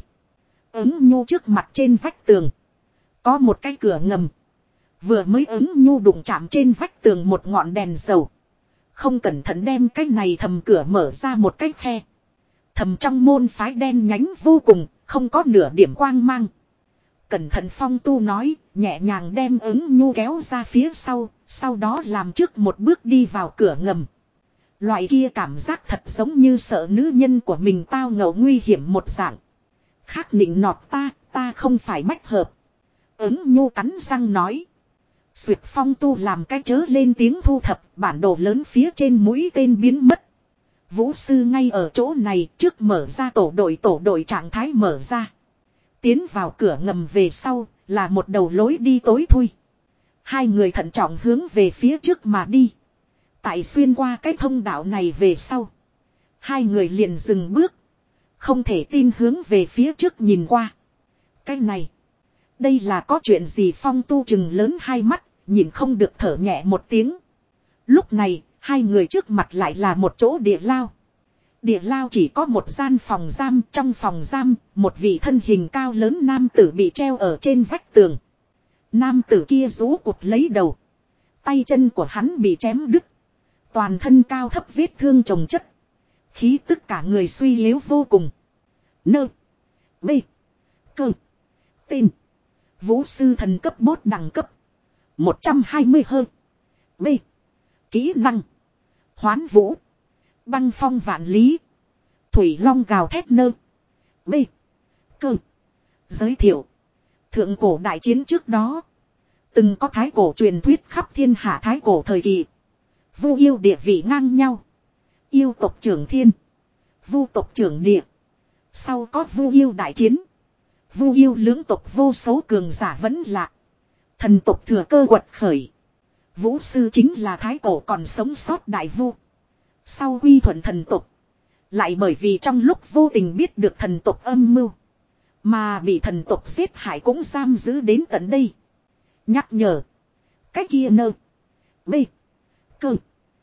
Ứng nhu trước mặt trên vách tường. Có một cái cửa ngầm. Vừa mới ứng nhu đụng chạm trên vách tường một ngọn đèn dầu. Không cẩn thận đem cái này thầm cửa mở ra một cái khe. Thầm trong môn phái đen nhánh vô cùng, không có nửa điểm quang mang. Cẩn thận Phong Tu nói, nhẹ nhàng đem ứng nhu kéo ra phía sau, sau đó làm trước một bước đi vào cửa ngầm. Loại kia cảm giác thật giống như sợ nữ nhân của mình tao ngộ nguy hiểm một dạng. Khác nịnh nọt ta, ta không phải bách hợp. Ứng nhu cắn răng nói. Duyệt Phong Tu làm cái chớ lên tiếng thu thập, bản đồ lớn phía trên mũi tên biến mất. Vũ sư ngay ở chỗ này, trước mở ra tổ đội tổ đội trạng thái mở ra. Tiến vào cửa ngầm về sau, là một đầu lối đi tối thui. Hai người thận trọng hướng về phía trước mà đi. Tại xuyên qua cái thông đạo này về sau. Hai người liền dừng bước. Không thể tin hướng về phía trước nhìn qua. Cái này. Đây là có chuyện gì? Phong Tu chừng lớn hai mắt, nhìn không được thở nhẹ một tiếng. Lúc này, hai người trước mặt lại là một chỗ địa lao. Địa lao chỉ có một gian phòng giam, trong phòng giam, một vị thân hình cao lớn nam tử bị treo ở trên vách tường. Nam tử kia rũ cụt lấy đầu. Tay chân của hắn bị chém đứt. Toàn thân cao thấp vết thương chồng chất. Khí tức cả người suy yếu vô cùng. Nơ. B. Cơ. Tên. Vũ sư thần cấp bốt đẳng cấp. một trăm hai mươi hơn. B. Kỹ năng. Hoán vũ. Băng phong vạn lý. Thủy long gào thét nơ. B. Cơ. Giới thiệu. Thượng cổ đại chiến trước đó. Từng có thái cổ truyền thuyết khắp thiên hạ thái cổ thời kỳ. Vu yêu địa vị ngang nhau. Yêu tộc trưởng thiên. Vu tộc trưởng địa. Sau có vu yêu đại chiến. Vu yêu lưỡng tộc vô số cường giả vẫn lạc. Thần tộc thừa cơ quật khởi. Vũ sư chính là thái cổ còn sống sót đại vu. Sau quy thuận thần tộc. Lại bởi vì trong lúc vô tình biết được thần tộc âm mưu. Mà bị thần tộc giết hại cũng giam giữ đến tận đây. Nhắc nhở. Cái kia nơ. B. Cơ.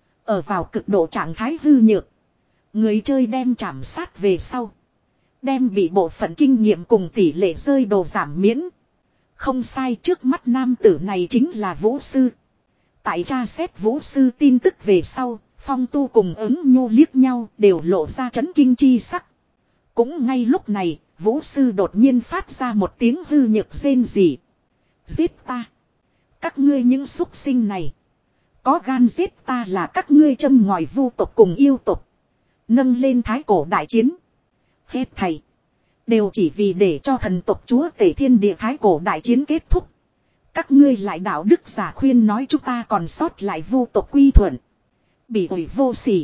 Ở vào cực độ trạng thái hư nhược. Người chơi đem chạm sát về sau. Đem bị bộ phận kinh nghiệm cùng tỷ lệ rơi đồ giảm miễn. Không sai, trước mắt nam tử này chính là vũ sư. Tại tra xét vũ sư tin tức về sau, Phong Tu cùng ứng nhu liếc nhau đều lộ ra chấn kinh chi sắc. Cũng ngay lúc này, vũ sư đột nhiên phát ra một tiếng hư nhược rên rỉ. Giết ta. Các ngươi những súc sinh này. Có gan giết ta là các ngươi châm ngòi vu tộc cùng yêu tộc. Nâng lên thái cổ đại chiến. Hết thầy. Đều chỉ vì để cho thần tộc chúa tể thiên địa thái cổ đại chiến kết thúc. Các ngươi lại đạo đức giả khuyên nói chúng ta còn sót lại vu tộc quy thuận. Bị ổi vô sỉ.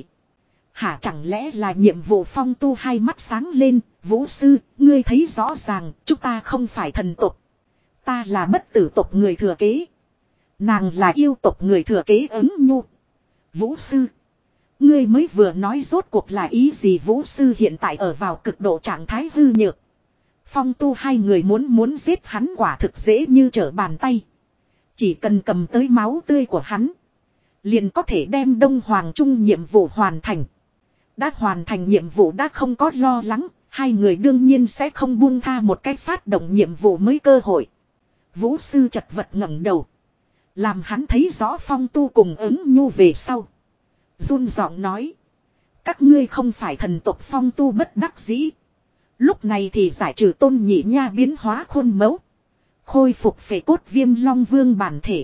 Hả chẳng lẽ là nhiệm vụ? Phong Tu hai mắt sáng lên. Vũ sư, ngươi thấy rõ ràng chúng ta không phải thần tộc. Ta là bất tử tộc người thừa kế. Nàng là yêu tộc người thừa kế ứng nhu. Vũ sư. Ngươi mới vừa nói rốt cuộc là ý gì? Vũ sư hiện tại ở vào cực độ trạng thái hư nhược. Phong Tu hai người muốn muốn giết hắn quả thực dễ như trở bàn tay. Chỉ cần cầm tới máu tươi của hắn. Liền có thể đem Đông Hoàng Trung nhiệm vụ hoàn thành. Đã hoàn thành nhiệm vụ đã không có lo lắng. Hai người đương nhiên sẽ không buông tha một cách phát động nhiệm vụ mới cơ hội. Vũ sư chật vật ngẩng đầu. Làm hắn thấy rõ Phong Tu cùng ứng nhu về sau. Run giọng nói. Các ngươi không phải thần tộc. Phong Tu bất đắc dĩ. Lúc này thì giải trừ Tôn Nhị Nha biến hóa khuôn mẫu. Khôi phục phệ cốt Viêm Long Vương bản thể.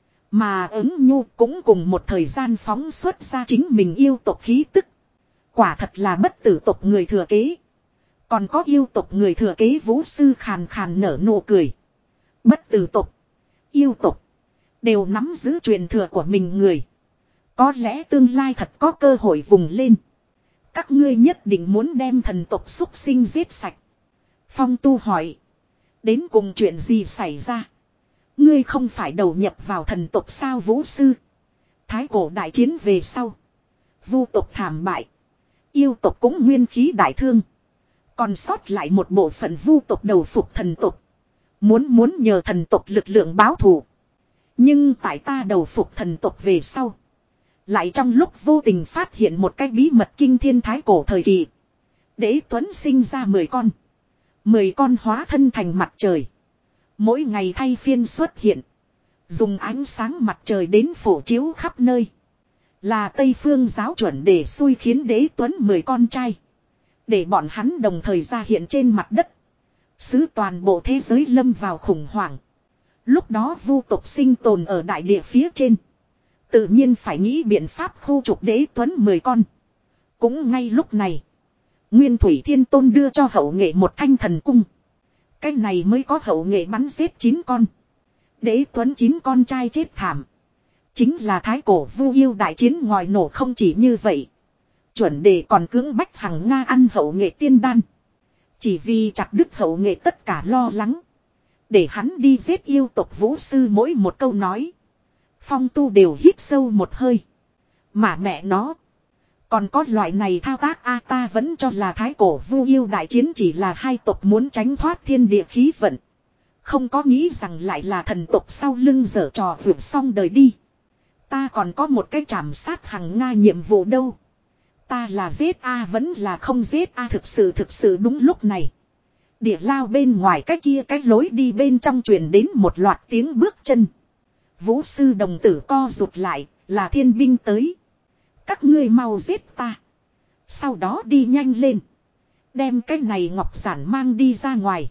Mà ứng nhu cũng cùng một thời gian phóng xuất ra chính mình yêu tộc khí tức. Quả thật là bất tử tộc người thừa kế. Còn có yêu tộc người thừa kế. Vũ sư khàn khàn nở nụ cười. Bất tử tộc, yêu tộc đều nắm giữ truyền thừa của mình người. Có lẽ tương lai thật có cơ hội vùng lên. Các ngươi nhất định muốn đem thần tộc xúc sinh giết sạch. Phong Tu hỏi. Đến cùng chuyện gì xảy ra? Ngươi không phải đầu nhập vào thần tộc sao? Vũ sư. Thái cổ đại chiến về sau. Vu tộc thảm bại. Yêu tộc cũng nguyên khí đại thương. Còn sót lại một bộ phận vu tộc đầu phục thần tộc. Muốn muốn nhờ thần tộc lực lượng báo thù. Nhưng tại ta đầu phục thần tộc về sau. Lại trong lúc vô tình phát hiện một cái bí mật kinh thiên thái cổ thời kỳ. Đế Tuấn sinh ra mười con. Mười con hóa thân thành mặt trời. Mỗi ngày thay phiên xuất hiện. Dùng ánh sáng mặt trời đến phổ chiếu khắp nơi. Là Tây Phương giáo chuẩn để xui khiến Đế Tuấn mười con trai. Để bọn hắn đồng thời ra hiện trên mặt đất. Xứ toàn bộ thế giới lâm vào khủng hoảng. Lúc đó vu tộc sinh tồn ở đại địa phía trên. Tự nhiên phải nghĩ biện pháp khu trục Đế Tuấn mười con. Cũng ngay lúc này. Nguyên Thủy Thiên Tôn đưa cho hậu nghệ một thanh thần cung. Cái này mới có hậu nghệ bắn giết chín con. Đế Tuấn chín con trai chết thảm. Chính là thái cổ vu yêu đại chiến ngòi nổ. Không chỉ như vậy. Chuẩn đề còn cưỡng bách Hằng Nga ăn hậu nghệ tiên đan. Chỉ vì chặt đứt hậu nghệ tất cả lo lắng. Để hắn đi giết yêu tộc. Vũ sư mỗi một câu nói. Phong Tu đều hít sâu một hơi. Mà mẹ nó. Còn có loại này thao tác a ta vẫn cho là thái cổ vu yêu đại chiến chỉ là hai tộc muốn tránh thoát thiên địa khí vận. Không có nghĩ rằng lại là thần tộc sau lưng giở trò vượt xong đời đi. Ta còn có một cái trảm sát hằng Nga nhiệm vụ đâu. Ta là giết A vẫn là không giết A thực sự thực sự đúng lúc này. Địa lao bên ngoài cái kia cái lối đi bên trong truyền đến một loạt tiếng bước chân. Vũ sư đồng tử co rụt lại, là thiên binh tới. Các ngươi mau giết ta. Sau đó đi nhanh lên. Đem cái này ngọc giản mang đi ra ngoài.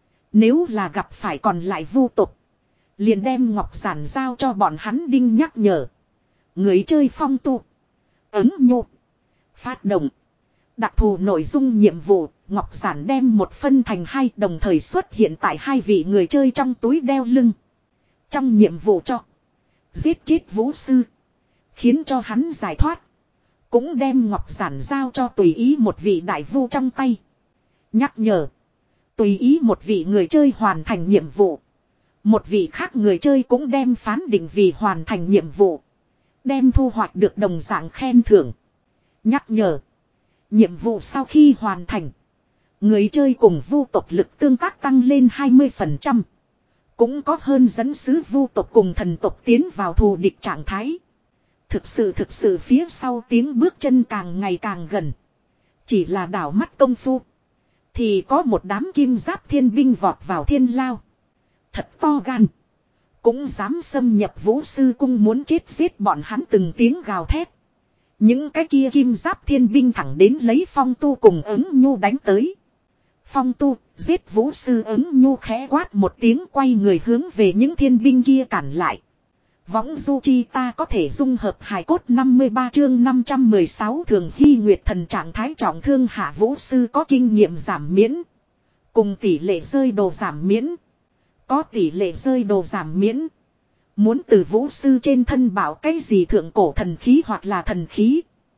Nếu là gặp phải còn lại vu tục. Liền đem ngọc giản giao cho bọn hắn đinh nhắc nhở. Người chơi phong tu. Ứng nhu. Phát động. Đặc thù nội dung nhiệm vụ, ngọc giản đem một phân thành hai đồng thời xuất hiện tại hai vị người chơi trong túi đeo lưng. Trong nhiệm vụ cho. Giết chết vũ sư. Khiến cho hắn giải thoát. Cũng đem ngọc giản giao cho tùy ý một vị đại vu trong tay. Nhắc nhở. Tùy ý một vị người chơi hoàn thành nhiệm vụ. Một vị khác người chơi cũng đem phán định vì hoàn thành nhiệm vụ. Đem thu hoạch được đồng dạng khen thưởng. Nhắc nhở. Nhiệm vụ sau khi hoàn thành. Người chơi cùng vu tộc lực tương tác tăng lên hai mươi phần trăm. Cũng có hơn dẫn sứ vu tộc cùng thần tộc tiến vào thù địch trạng thái. Thực sự thực sự phía sau tiếng bước chân càng ngày càng gần. Chỉ là đảo mắt công phu. Thì có một đám kim giáp thiên binh vọt vào thiên lao. Thật to gan. Cũng dám xâm nhập vũ sư cung muốn chết giết bọn hắn từng tiếng gào thét. Những cái kia kim giáp thiên binh thẳng đến lấy phong tu cùng ứng nhu đánh tới. Phong tu, giết vũ sư ứng nhu khẽ quát một tiếng quay người hướng về những thiên binh kia cản lại. Võng du chi ta có thể dung hợp hài cốt năm mươi ba chương năm trăm mười sáu thường hy nguyệt thần trạng thái trọng thương hạ vũ sư có kinh nghiệm giảm miễn. Cùng tỷ lệ rơi đồ giảm miễn. Có tỷ lệ rơi đồ giảm miễn. Muốn từ vũ sư trên thân bảo cái gì thượng cổ thần khí hoặc là thần khí.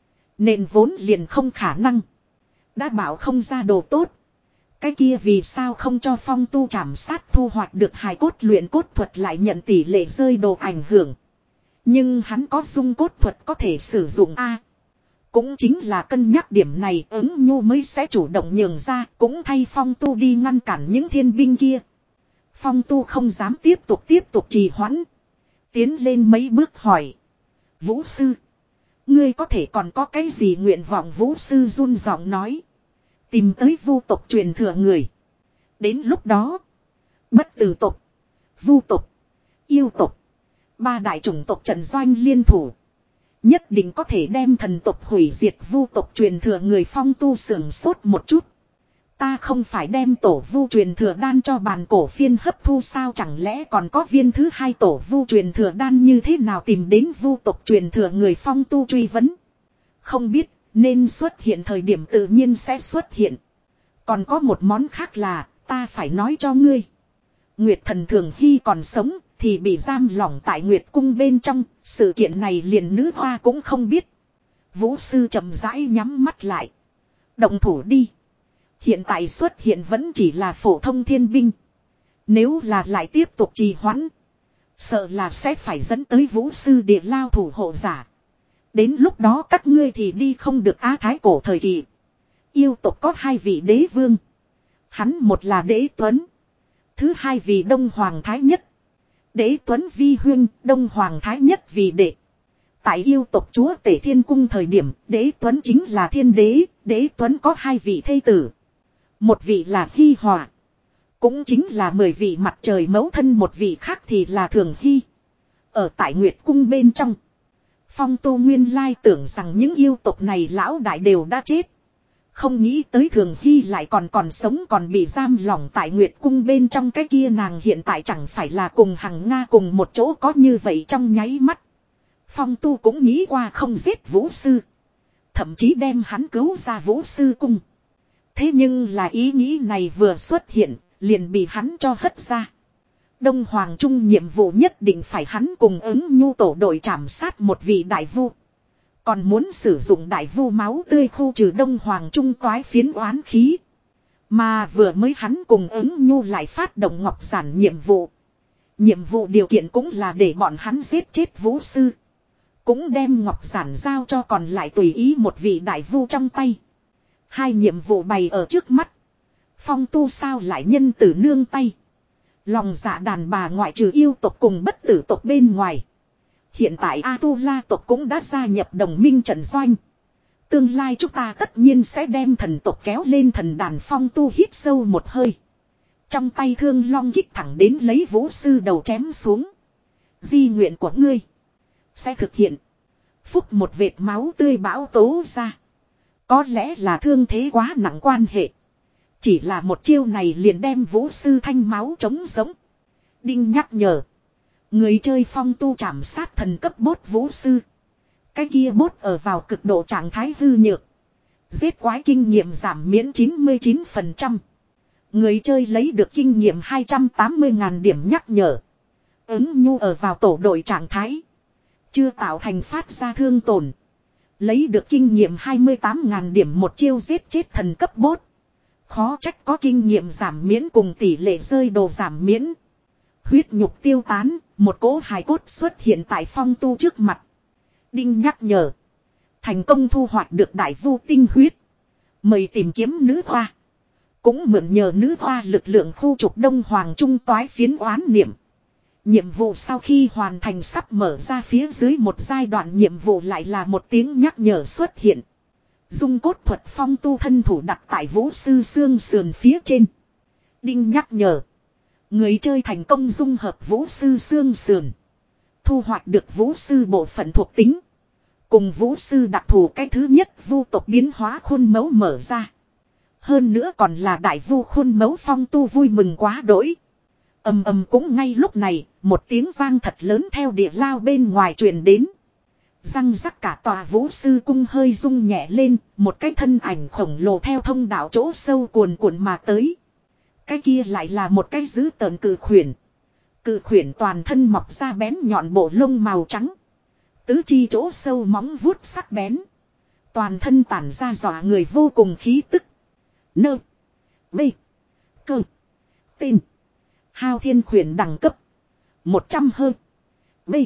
Nên vốn liền không khả năng. Đã bảo không ra đồ tốt. Cái kia vì sao không cho phong tu trảm sát thu hoạch được hài cốt luyện cốt thuật lại nhận tỷ lệ rơi đồ ảnh hưởng. Nhưng hắn có dung cốt thuật có thể sử dụng A. Cũng chính là cân nhắc điểm này ứng nhu mới sẽ chủ động nhường ra cũng thay phong tu đi ngăn cản những thiên binh kia. Phong tu không dám tiếp tục tiếp tục trì hoãn. Tiến lên mấy bước hỏi. Vũ sư. Ngươi có thể còn có cái gì nguyện vọng vũ sư run giọng nói. Tìm tới vu tộc truyền thừa người. Đến lúc đó. Bất tử tộc. Vu tộc. Yêu tộc. Ba đại chủng tộc trận doanh liên thủ. Nhất định có thể đem thần tộc hủy diệt vu tộc truyền thừa người phong tu sưởng sốt một chút. Ta không phải đem tổ vu truyền thừa đan cho bàn cổ phiên hấp thu sao chẳng lẽ còn có viên thứ hai tổ vu truyền thừa đan như thế nào tìm đến vu tộc truyền thừa người phong tu truy vấn. Không biết nên xuất hiện thời điểm tự nhiên sẽ xuất hiện. Còn có một món khác là ta phải nói cho ngươi. Nguyệt thần thường hy còn sống thì bị giam lỏng tại Nguyệt cung bên trong. Sự kiện này liền nữ hoa cũng không biết. Vũ sư chậm rãi nhắm mắt lại. Động thủ đi. Hiện tại xuất hiện vẫn chỉ là phổ thông thiên binh. Nếu là lại tiếp tục trì hoãn. Sợ là sẽ phải dẫn tới vũ sư địa lao thủ hộ giả. Đến lúc đó các ngươi thì đi không được Á Thái cổ thời kỳ. Yêu tộc có hai vị đế vương. Hắn một là đế tuấn. Thứ hai vì Đông Hoàng Thái Nhất. Đế tuấn vi huyên, Đông Hoàng Thái Nhất vì đệ. Tại yêu tộc chúa Tể Thiên Cung thời điểm, đế tuấn chính là thiên đế, đế tuấn có hai vị thê tử. Một vị là Hy Hòa. Cũng chính là mười vị mặt trời mẫu thân, một vị khác thì là Thường Hy. Ở tại Nguyệt Cung bên trong. Phong tu nguyên lai tưởng rằng những yêu tộc này lão đại đều đã chết. Không nghĩ tới Thường Hy lại còn còn sống còn bị giam lỏng tại Nguyệt Cung bên trong cái kia nàng hiện tại chẳng phải là cùng hằng Nga cùng một chỗ có như vậy trong nháy mắt. Phong tu cũng nghĩ qua không giết vũ sư. Thậm chí đem hắn cứu ra vũ sư cung. Thế nhưng là ý nghĩ này vừa xuất hiện, liền bị hắn cho hất ra. Đông Hoàng Trung nhiệm vụ nhất định phải hắn cùng ứng nhu tổ đội trảm sát một vị đại vu. Còn muốn sử dụng đại vu máu tươi khu trừ Đông Hoàng Trung toái phiến oán khí. Mà vừa mới hắn cùng ứng nhu lại phát động ngọc giản nhiệm vụ. Nhiệm vụ điều kiện cũng là để bọn hắn giết chết vũ sư. Cũng đem ngọc giản giao cho còn lại tùy ý một vị đại vu trong tay. Hai nhiệm vụ bày ở trước mắt. Phong tu sao lại nhân từ nương tay. Lòng dạ đàn bà ngoại trừ yêu tộc cùng bất tử tộc bên ngoài. Hiện tại A-tu-la tộc cũng đã gia nhập đồng minh trận doanh. Tương lai chúng ta tất nhiên sẽ đem thần tộc kéo lên thần đàn. Phong Tu hít sâu một hơi. Trong tay thương long kích thẳng đến lấy vũ sư đầu chém xuống. Di nguyện của ngươi sẽ thực hiện. Phúc một vệt máu tươi bão tố ra. Có lẽ là thương thế quá nặng quan hệ. Chỉ là một chiêu này liền đem vũ sư thanh máu trống giống. Đinh nhắc nhở. Người chơi Phong Tu chạm sát thần cấp bốt vũ sư. Cái kia bốt ở vào cực độ trạng thái hư nhược. Giết quái kinh nghiệm giảm miễn chín mươi chín phần trăm. Người chơi lấy được kinh nghiệm hai trăm tám mươi nghìn điểm nhắc nhở. Ứng nhu ở vào tổ đội trạng thái. Chưa tạo thành phát ra thương tổn. Lấy được kinh nghiệm hai mươi tám nghìn điểm một chiêu giết chết thần cấp bốt. Khó trách có kinh nghiệm giảm miễn cùng tỷ lệ rơi đồ giảm miễn. Huyết nhục tiêu tán, một cỗ hài cốt xuất hiện tại Phong Tu trước mặt. Đinh nhắc nhở. Thành công thu hoạch được đại vu tinh huyết. Mời tìm kiếm nữ hoa. Cũng mượn nhờ nữ hoa lực lượng khu trục đông hoàng trung toái phiến oán niệm. Nhiệm vụ sau khi hoàn thành sắp mở ra phía dưới một giai đoạn nhiệm vụ lại là một tiếng nhắc nhở xuất hiện. Dung cốt thuật Phong Tu thân thủ đặt tại vũ sư xương sườn phía trên. Đinh nhắc nhở. Người chơi thành công dung hợp vũ sư xương sườn. Thu hoạch được vũ sư bộ phận thuộc tính. Cùng vũ sư đặc thù cái thứ nhất vu tộc biến hóa khuôn mẫu mở ra. Hơn nữa còn là đại vu khuôn mẫu Phong Tu vui mừng quá đỗi. Ầm ầm cũng ngay lúc này, một tiếng vang thật lớn theo địa lao bên ngoài truyền đến. Răng rắc cả tòa vũ sư cung hơi rung nhẹ lên, một cái thân ảnh khổng lồ theo thông đạo chỗ sâu cuồn cuộn mà tới. Cái kia lại là một cái dữ tợn cự khuyển. Cự khuyển toàn thân mọc ra bén nhọn bộ lông màu trắng. Tứ chi chỗ sâu móng vuốt sắc bén. Toàn thân tản ra dọa người vô cùng khí tức. Nơ. Bê. Cơ. Tên. Hao thiên khuyển đẳng cấp. một trăm hơn. B.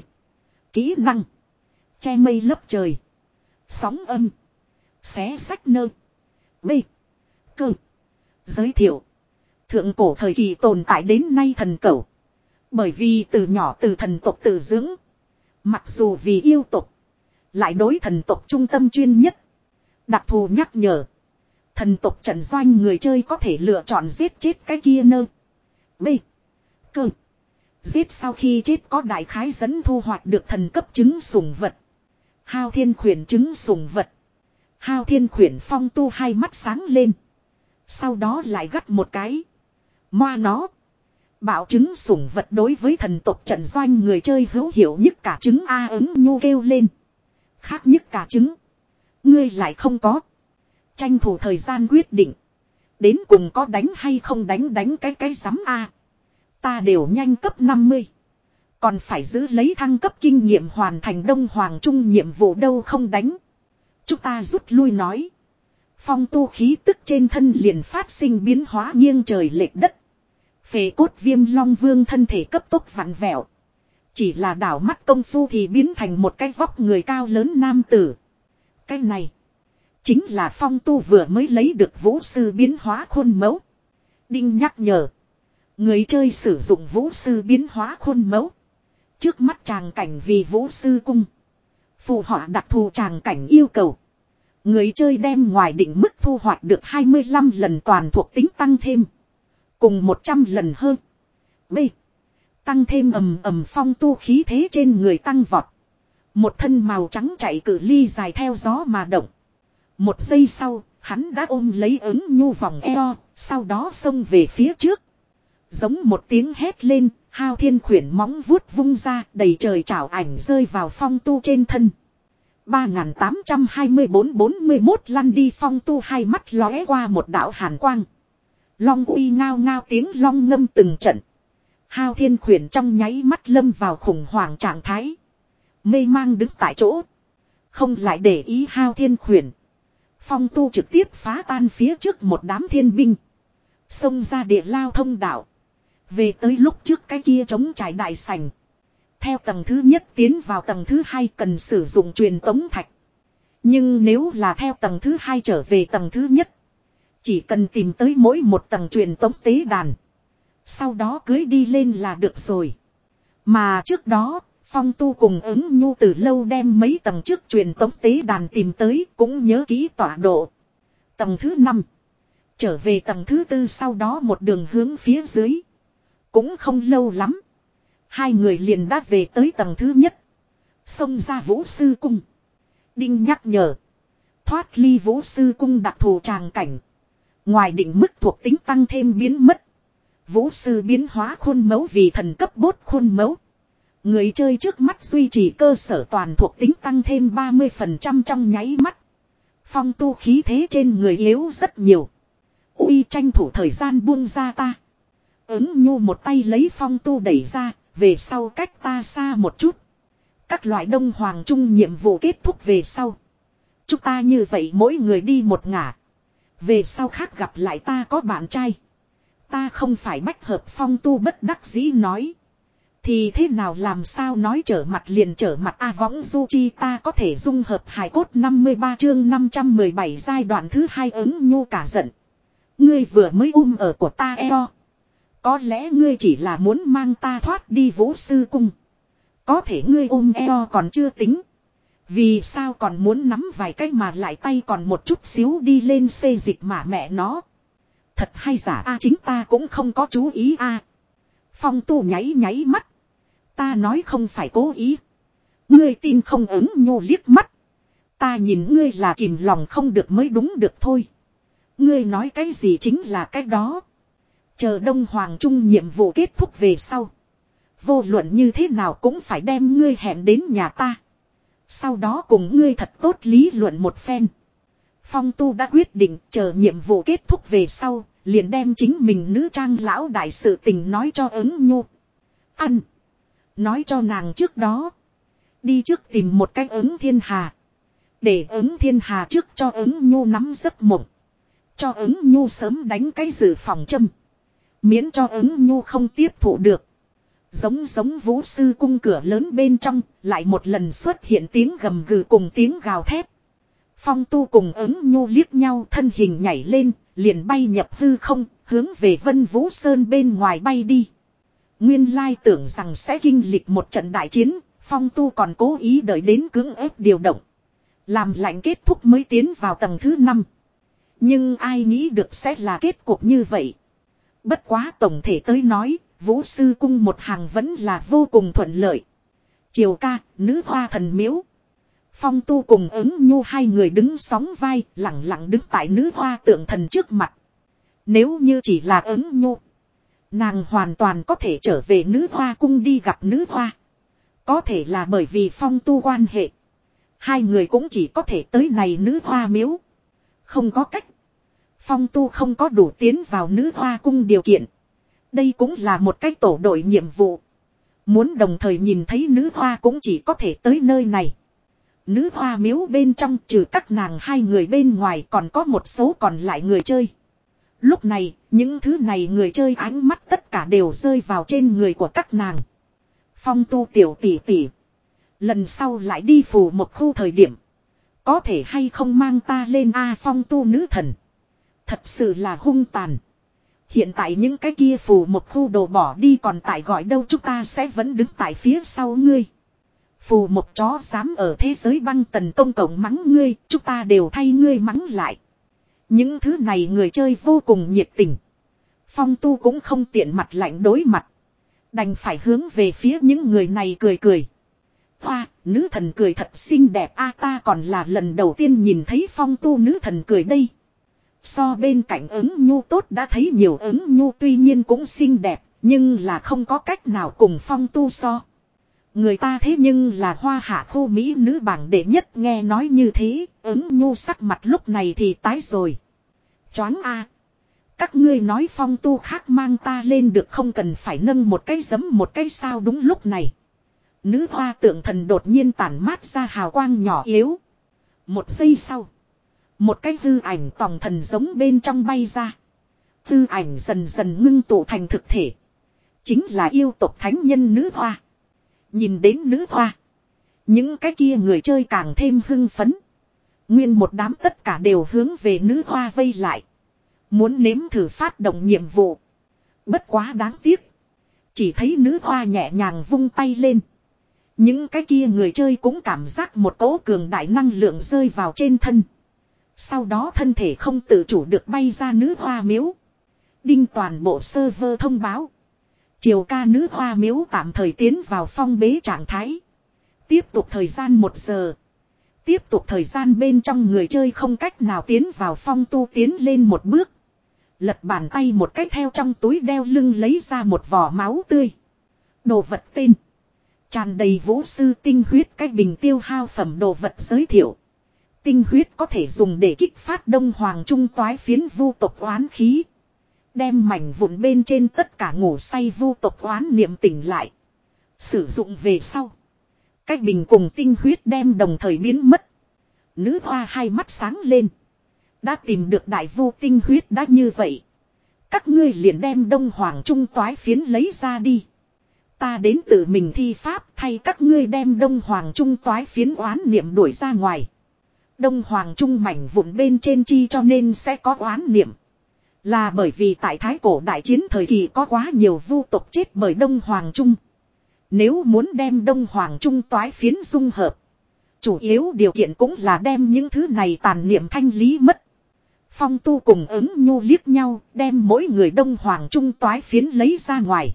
Kỹ năng. Che mây lấp trời. Sóng âm. Xé sách nơ. B. Cơ. Giới thiệu. Thượng cổ thời kỳ tồn tại đến nay thần cẩu. Bởi vì từ nhỏ từ thần tộc tự dưỡng. Mặc dù vì yêu tộc. Lại đối thần tộc trung tâm chuyên nhất. Đặc thù nhắc nhở. Thần tộc trận doanh người chơi có thể lựa chọn giết chết cái kia nơ. B. Cơ. Giết sau khi chết có đại khái dẫn thu hoạch được thần cấp trứng sủng vật. Hao thiên khuyển trứng sủng vật. Hao thiên khuyển Phong Tu hai mắt sáng lên. Sau đó lại gắt một cái. Moa nó. Bảo trứng sủng vật đối với thần tộc trận doanh người chơi hữu hiểu nhất cả trứng A ứng nhu kêu lên. Khác nhất cả trứng. Ngươi lại không có. Tranh thủ thời gian quyết định. Đến cùng có đánh hay không đánh đánh cái cái sắm A. Ta đều nhanh cấp năm mươi. Còn phải giữ lấy thăng cấp kinh nghiệm hoàn thành đông hoàng trung nhiệm vụ đâu không đánh. Chúng ta rút lui nói. Phong Tu khí tức trên thân liền phát sinh biến hóa nghiêng trời lệch đất. Phệ cốt viêm long vương thân thể cấp tốc vặn vẹo. Chỉ là đảo mắt công phu thì biến thành một cái vóc người cao lớn nam tử. Cái này. Chính là Phong Tu vừa mới lấy được vũ sư biến hóa khuôn mẫu. Đinh nhắc nhở. Người chơi sử dụng vũ sư biến hóa khuôn mẫu. Trước mắt tràng cảnh vì vũ sư cung. Phù họa đặc thù tràng cảnh yêu cầu. Người chơi đem ngoài định mức thu hoạch được hai mươi lăm lần toàn thuộc tính tăng thêm. Cùng một trăm lần hơn. B. Tăng thêm ầm ầm Phong Tu khí thế trên người tăng vọt. Một thân màu trắng chạy cự ly dài theo gió mà động. Một giây sau, hắn đã ôm lấy ứng nhu vòng eo, sau đó xông về phía trước. Giống một tiếng hét lên, hao thiên khuyển móng vuốt vung ra, đầy trời trảo ảnh rơi vào Phong Tu trên thân. ba nghìn tám trăm hai mươi bốn bốn mươi mốt lăn đi. Phong Tu hai mắt lóe qua một đạo hàn quang. Long uy ngao ngao tiếng long ngâm từng trận. Hao thiên khuyển trong nháy mắt lâm vào khủng hoảng trạng thái. Mê mang đứng tại chỗ. Không lại để ý hao thiên khuyển. Phong Tu trực tiếp phá tan phía trước một đám thiên binh. Xông ra địa lao thông đạo. Về tới lúc trước cái kia chống trải đại sảnh. Theo tầng thứ nhất tiến vào tầng thứ hai cần sử dụng truyền tống thạch. Nhưng nếu là theo tầng thứ hai trở về tầng thứ nhất. Chỉ cần tìm tới mỗi một tầng truyền tống tế đàn. Sau đó cưới đi lên là được rồi. Mà trước đó, Phong Tu cùng ứng nhu từ lâu đem mấy tầng trước truyền tống tế đàn tìm tới, cũng nhớ kỹ tọa độ. Tầng thứ năm. Trở về tầng thứ tư, sau đó một đường hướng phía dưới. Cũng không lâu lắm. Hai người liền đã về tới tầng thứ nhất. Xông ra Vũ Sư Cung. Đinh nhắc nhở. Thoát ly Vũ Sư Cung đặc thù tràng cảnh. Ngoài định mức thuộc tính tăng thêm biến mất. Vũ Sư biến hóa khuôn mẫu vì thần cấp bốt khuôn mẫu. Người chơi trước mắt duy trì cơ sở toàn thuộc tính tăng thêm ba mươi phần trăm trong nháy mắt. Phong Tu khí thế trên người yếu rất nhiều. Uy, tranh thủ thời gian buông ra ta. Ứng nhu một tay lấy Phong Tu đẩy ra, về sau cách ta xa một chút. Các loại đông hoàng trung nhiệm vụ kết thúc về sau. Chúng ta như vậy mỗi người đi một ngả. Về sau khác gặp lại ta có bạn trai. Ta không phải bách hợp. Phong Tu bất đắc dĩ nói. Thì thế nào làm sao nói trở mặt liền trở mặt a võng du chi ta có thể dung hợp hài cốt năm mươi ba chương năm trăm mười bảy giai đoạn thứ hai ứng nhu cả giận. Ngươi vừa mới um ở của ta eo. Có lẽ ngươi chỉ là muốn mang ta thoát đi Vũ Sư Cung. Có thể ngươi ôm eo còn chưa tính. Vì sao còn muốn nắm vài cái mà lại tay còn một chút xíu đi lên xê dịch mà mẹ nó. Thật hay giả a chính ta cũng không có chú ý a. Phong Tu nháy nháy mắt. Ta nói không phải cố ý. Ngươi tin không ứng nhu liếc mắt. Ta nhìn ngươi là kìm lòng không được mới đúng được thôi. Ngươi nói cái gì chính là cái đó. Chờ Đông Hoàng Trung nhiệm vụ kết thúc về sau. Vô luận như thế nào cũng phải đem ngươi hẹn đến nhà ta. Sau đó cùng ngươi thật tốt lý luận một phen. Phong Tu đã quyết định chờ nhiệm vụ kết thúc về sau. Liền đem chính mình nữ trang lão đại sự tình nói cho ứng nhu. Ăn. Nói cho nàng trước đó. Đi trước tìm một cái ứng thiên hà. Để ứng thiên hà trước cho ứng nhu nắm giấc mộng. Cho ứng nhu sớm đánh cái dự phòng châm. Miễn cho ứng nhu không tiếp thụ được. Giống giống Vũ Sư Cung cửa lớn bên trong. Lại một lần xuất hiện tiếng gầm gừ cùng tiếng gào thét. Phong Tu cùng ứng nhu liếc nhau, thân hình nhảy lên. Liền bay nhập hư không. Hướng về Vân Vũ Sơn bên ngoài bay đi. Nguyên lai tưởng rằng sẽ kinh lịch một trận đại chiến. Phong Tu còn cố ý đợi đến cưỡng ép điều động. Làm lạnh kết thúc mới tiến vào tầng thứ năm. Nhưng ai nghĩ được sẽ là kết cục như vậy. Bất quá tổng thể tới nói, Vũ Sư Cung một hàng vẫn là vô cùng thuận lợi. Triều ca, nữ hoa thần miếu. Phong Tu cùng ứng nhu hai người đứng sóng vai, lặng lặng đứng tại nữ hoa tượng thần trước mặt. Nếu như chỉ là ứng nhu, nàng hoàn toàn có thể trở về nữ hoa cung đi gặp nữ hoa. Có thể là bởi vì Phong Tu quan hệ. Hai người cũng chỉ có thể tới này nữ hoa miếu. Không có cách. Phong Tu không có đủ tiến vào nữ hoa cung điều kiện. Đây cũng là một cách tổ đội nhiệm vụ. Muốn đồng thời nhìn thấy nữ hoa cũng chỉ có thể tới nơi này. Nữ hoa miếu bên trong trừ các nàng hai người bên ngoài còn có một số còn lại người chơi. Lúc này, những thứ này người chơi ánh mắt tất cả đều rơi vào trên người của các nàng. Phong Tu tiểu tỷ tỷ. Lần sau lại đi phù một khu thời điểm. Có thể hay không mang ta lên a Phong Tu nữ thần. Thật sự là hung tàn. Hiện tại những cái kia phù một khu đồ bỏ đi còn tại gọi đâu chúng ta sẽ vẫn đứng tại phía sau ngươi. Phù một chó dám ở thế giới băng tần công cộng mắng ngươi, chúng ta đều thay ngươi mắng lại. Những thứ này người chơi vô cùng nhiệt tình. Phong Tu cũng không tiện mặt lạnh đối mặt. Đành phải hướng về phía những người này cười cười. Hoa, nữ thần cười thật xinh đẹp a ta còn là lần đầu tiên nhìn thấy Phong Tu nữ thần cười đây. So bên cạnh ứng nhu tốt đã thấy nhiều ứng nhu tuy nhiên cũng xinh đẹp, nhưng là không có cách nào cùng Phong Tu so. Người ta thế nhưng là hoa hạ khu mỹ nữ bảng đệ nhất nghe nói như thế, ứng nhu sắc mặt lúc này thì tái rồi. Choáng a. Các ngươi nói Phong Tu khác mang ta lên được không cần phải nâng một cái giấm một cái sao đúng lúc này. Nữ hoa tượng thần đột nhiên tản mát ra hào quang nhỏ yếu. Một giây sau. Một cái hư ảnh tòng thần giống bên trong bay ra. Hư ảnh dần dần ngưng tụ thành thực thể. Chính là yêu tộc thánh nhân nữ hoa. Nhìn đến nữ hoa. Những cái kia người chơi càng thêm hưng phấn. Nguyên một đám tất cả đều hướng về nữ hoa vây lại. Muốn nếm thử phát động nhiệm vụ. Bất quá đáng tiếc. Chỉ thấy nữ hoa nhẹ nhàng vung tay lên. Những cái kia người chơi cũng cảm giác một cỗ cường đại năng lượng rơi vào trên thân. Sau đó thân thể không tự chủ được bay ra nữ hoa miếu. Đinh toàn bộ server thông báo. Triều ca nữ hoa miếu tạm thời tiến vào phong bế trạng thái. Tiếp tục thời gian một giờ. Tiếp tục thời gian bên trong người chơi không cách nào tiến vào phong tu tiến lên một bước. Lật bàn tay một cách theo trong túi đeo lưng lấy ra một vỏ máu tươi. Đồ vật tên. Tràn đầy vũ sư tinh huyết cách bình tiêu hao phẩm đồ vật giới thiệu. Tinh huyết có thể dùng để kích phát đông hoàng trung toái phiến vu tộc oán khí. Đem mảnh vụn bên trên tất cả ngủ say vu tộc oán niệm tỉnh lại. Sử dụng về sau. Cách bình cùng tinh huyết đem đồng thời biến mất. Nữ hoa hai mắt sáng lên. Đã tìm được đại vu tinh huyết đã như vậy. Các ngươi liền đem đông hoàng trung toái phiến lấy ra đi. Ta đến tự mình thi pháp thay các ngươi đem đông hoàng trung toái phiến oán niệm đuổi ra ngoài. Đông hoàng trung mảnh vụn bên trên chi cho nên sẽ có oán niệm. Là bởi vì tại thái cổ đại chiến thời kỳ có quá nhiều vu tộc chết bởi đông hoàng trung. Nếu muốn đem đông hoàng trung toái phiến dung hợp. Chủ yếu điều kiện cũng là đem những thứ này tàn niệm thanh lý mất. Phong tu cùng ứng nhu liếc nhau đem mỗi người đông hoàng trung toái phiến lấy ra ngoài.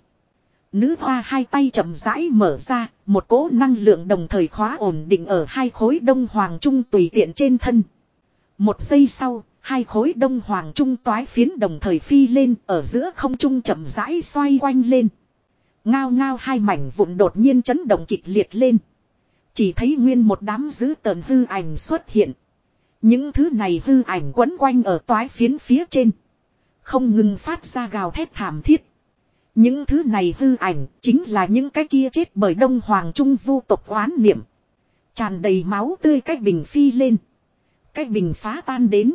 Nữ hoa hai tay chậm rãi mở ra, một cỗ năng lượng đồng thời khóa ổn định ở hai khối đông hoàng trung tùy tiện trên thân. Một giây sau, hai khối đông hoàng trung toái phiến đồng thời phi lên ở giữa không trung chậm rãi xoay quanh lên. Ngao ngao hai mảnh vụn đột nhiên chấn động kịch liệt lên. Chỉ thấy nguyên một đám dữ tợn hư ảnh xuất hiện. Những thứ này hư ảnh quấn quanh ở toái phiến phía trên. Không ngừng phát ra gào thét thảm thiết. Những thứ này hư ảnh chính là những cái kia chết bởi đông hoàng trung vu tộc oán niệm. Tràn đầy máu tươi cách bình phi lên. Cách bình phá tan đến.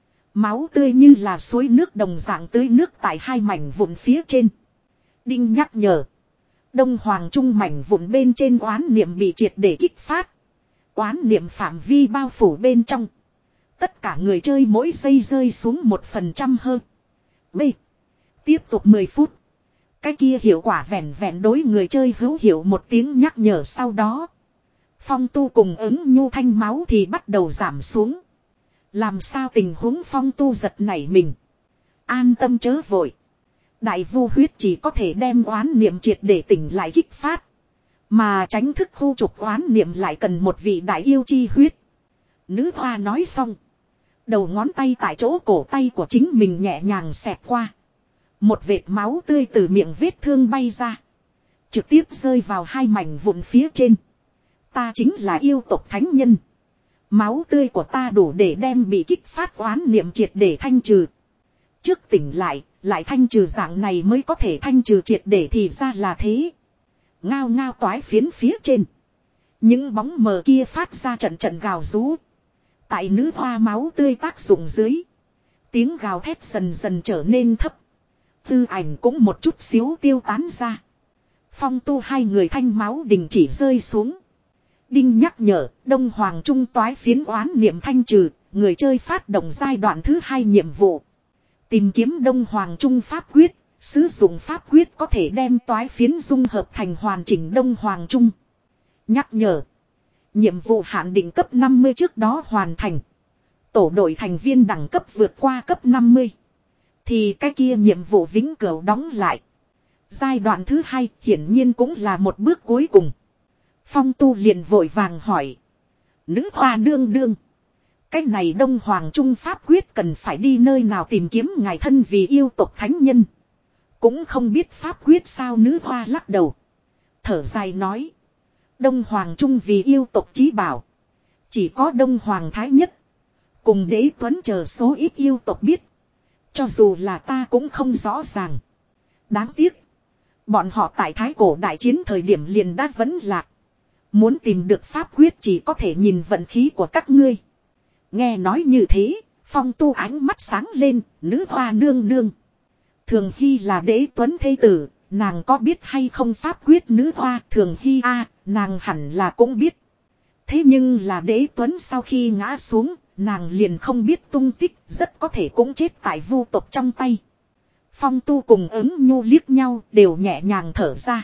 Máu tươi như là suối nước đồng dạng tưới nước tại hai mảnh vụn phía trên. Đinh nhắc nhở. Đông hoàng trung mảnh vụn bên trên oán niệm bị triệt để kích phát. Oán niệm phạm vi bao phủ bên trong. Tất cả người chơi mỗi giây rơi xuống một phần trăm hơn. B. Tiếp tục mười phút. Cái kia hiệu quả vẹn vẹn đối người chơi hữu hiệu một tiếng nhắc nhở sau đó. Phong tu cùng ứng nhu thanh máu thì bắt đầu giảm xuống. Làm sao tình huống phong tu giật nảy mình. An tâm chớ vội. Đại vu huyết chỉ có thể đem oán niệm triệt để tỉnh lại kích phát. Mà tránh thức khu trục oán niệm lại cần một vị đại yêu chi huyết. Nữ hoa nói xong. Đầu ngón tay tại chỗ cổ tay của chính mình nhẹ nhàng xẹt qua. Một vệt máu tươi từ miệng vết thương bay ra. Trực tiếp rơi vào hai mảnh vụn phía trên. Ta chính là yêu tộc thánh nhân. Máu tươi của ta đủ để đem bị kích phát oán niệm triệt để thanh trừ. Trước tỉnh lại, lại thanh trừ dạng này mới có thể thanh trừ triệt để thì ra là thế. Ngao ngao toái phiến phía trên. Những bóng mờ kia phát ra trận trận gào rú. Tại nữ hoa máu tươi tác dụng dưới. Tiếng gào thét dần dần trở nên thấp. Tư ảnh cũng một chút xíu tiêu tán ra. Phong tu hai người thanh máu đình chỉ rơi xuống. Đinh nhắc nhở, đông hoàng trung toái phiến oán niệm thanh trừ, người chơi phát động giai đoạn thứ hai nhiệm vụ. Tìm kiếm đông hoàng trung pháp quyết, sử dụng pháp quyết có thể đem toái phiến dung hợp thành hoàn chỉnh đông hoàng trung. Nhắc nhở. Nhiệm vụ hạn định cấp năm mươi trước đó hoàn thành. Tổ đội thành viên đẳng cấp vượt qua cấp năm mươi. Thì cái kia nhiệm vụ vĩnh cửu đóng lại. Giai đoạn thứ hai hiển nhiên cũng là một bước cuối cùng. Phong tu liền vội vàng hỏi. Nữ hoa nương nương. Cái này đông hoàng trung pháp quyết cần phải đi nơi nào tìm kiếm ngài thân vì yêu tộc thánh nhân. Cũng không biết pháp quyết sao nữ hoa lắc đầu. Thở dài nói. Đông hoàng trung vì yêu tộc chí bảo. Chỉ có đông hoàng thái nhất. Cùng đế tuấn chờ số ít yêu tộc biết. Cho dù là ta cũng không rõ ràng. Đáng tiếc. Bọn họ tại thái cổ đại chiến thời điểm liền đã vẫn lạc. Muốn tìm được pháp quyết chỉ có thể nhìn vận khí của các ngươi. Nghe nói như thế, phong tu ánh mắt sáng lên, nữ hoa nương nương. Thường Hy là đế tuấn thê tử, nàng có biết hay không pháp quyết nữ hoa Thường Hy a nàng hẳn là cũng biết. Thế nhưng là đế tuấn sau khi ngã xuống, nàng liền không biết tung tích, rất có thể cũng chết tại vu tộc trong tay. Phong Tu cùng Ứng Nhu liếc nhau đều nhẹ nhàng thở ra.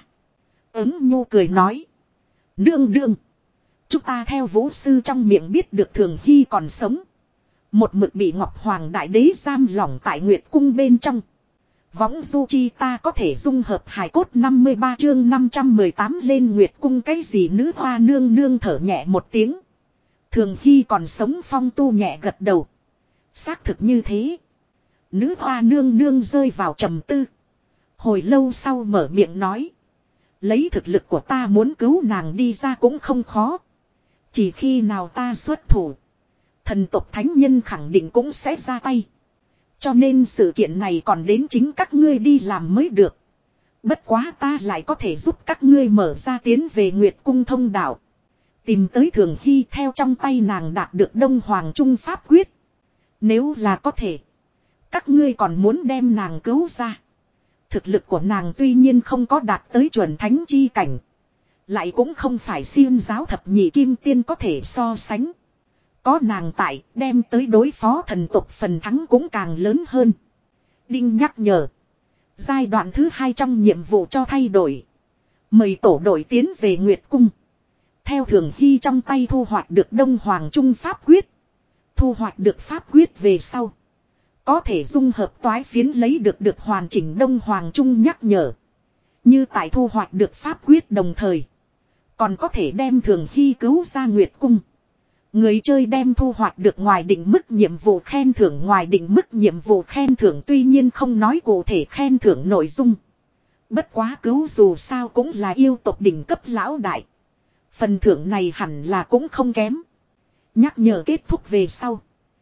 Ứng Nhu cười nói. Nương nương. Chúng ta theo vũ sư trong miệng biết được Thường Hy còn sống. Một mực bị Ngọc Hoàng Đại Đế giam lỏng tại Nguyệt Cung bên trong. Võng du chi ta có thể dung hợp hài cốt năm mươi ba chương năm trăm mười tám lên Nguyệt Cung cái gì nữ hoa nương nương thở nhẹ một tiếng. Thường Hy còn sống. Phong Tu nhẹ gật đầu. Xác thực như thế. Nữ hoa nương nương rơi vào trầm tư. Hồi lâu sau mở miệng nói. Lấy thực lực của ta muốn cứu nàng đi ra cũng không khó. Chỉ khi nào ta xuất thủ. Thần tộc thánh nhân khẳng định cũng sẽ ra tay. Cho nên sự kiện này còn đến chính các ngươi đi làm mới được. Bất quá ta lại có thể giúp các ngươi mở ra tiến về Nguyệt Cung thông đạo. Tìm tới Thường Hy theo trong tay nàng đạt được Đông Hoàng Trung Pháp quyết. Nếu là có thể. Các ngươi còn muốn đem nàng cứu ra. Thực lực của nàng tuy nhiên không có đạt tới chuẩn thánh chi cảnh. Lại cũng không phải Xiêm giáo thập nhị kim tiên có thể so sánh. Có nàng tại đem tới đối phó thần tộc phần thắng cũng càng lớn hơn. Đinh nhắc nhở. Giai đoạn thứ hai trong nhiệm vụ cho thay đổi. Mời tổ đội tiến về Nguyệt Cung. Theo Thường Hy trong tay thu hoạch được Đông Hoàng Trung Pháp quyết. Thu hoạch được Pháp quyết về sau. Có thể dung hợp toái phiến lấy được được hoàn chỉnh Đông Hoàng Trung nhắc nhở. Như tại thu hoạch được Pháp quyết đồng thời. Còn có thể đem Thường Hy cứu ra Nguyệt Cung. Người chơi đem thu hoạch được ngoài định mức nhiệm vụ khen thưởng. Ngoài định mức nhiệm vụ khen thưởng tuy nhiên không nói cụ thể khen thưởng nội dung. Bất quá cứu dù sao cũng là yêu tộc đỉnh cấp lão đại. Phần thưởng này hẳn là cũng không kém. Nhắc nhở kết thúc về sau.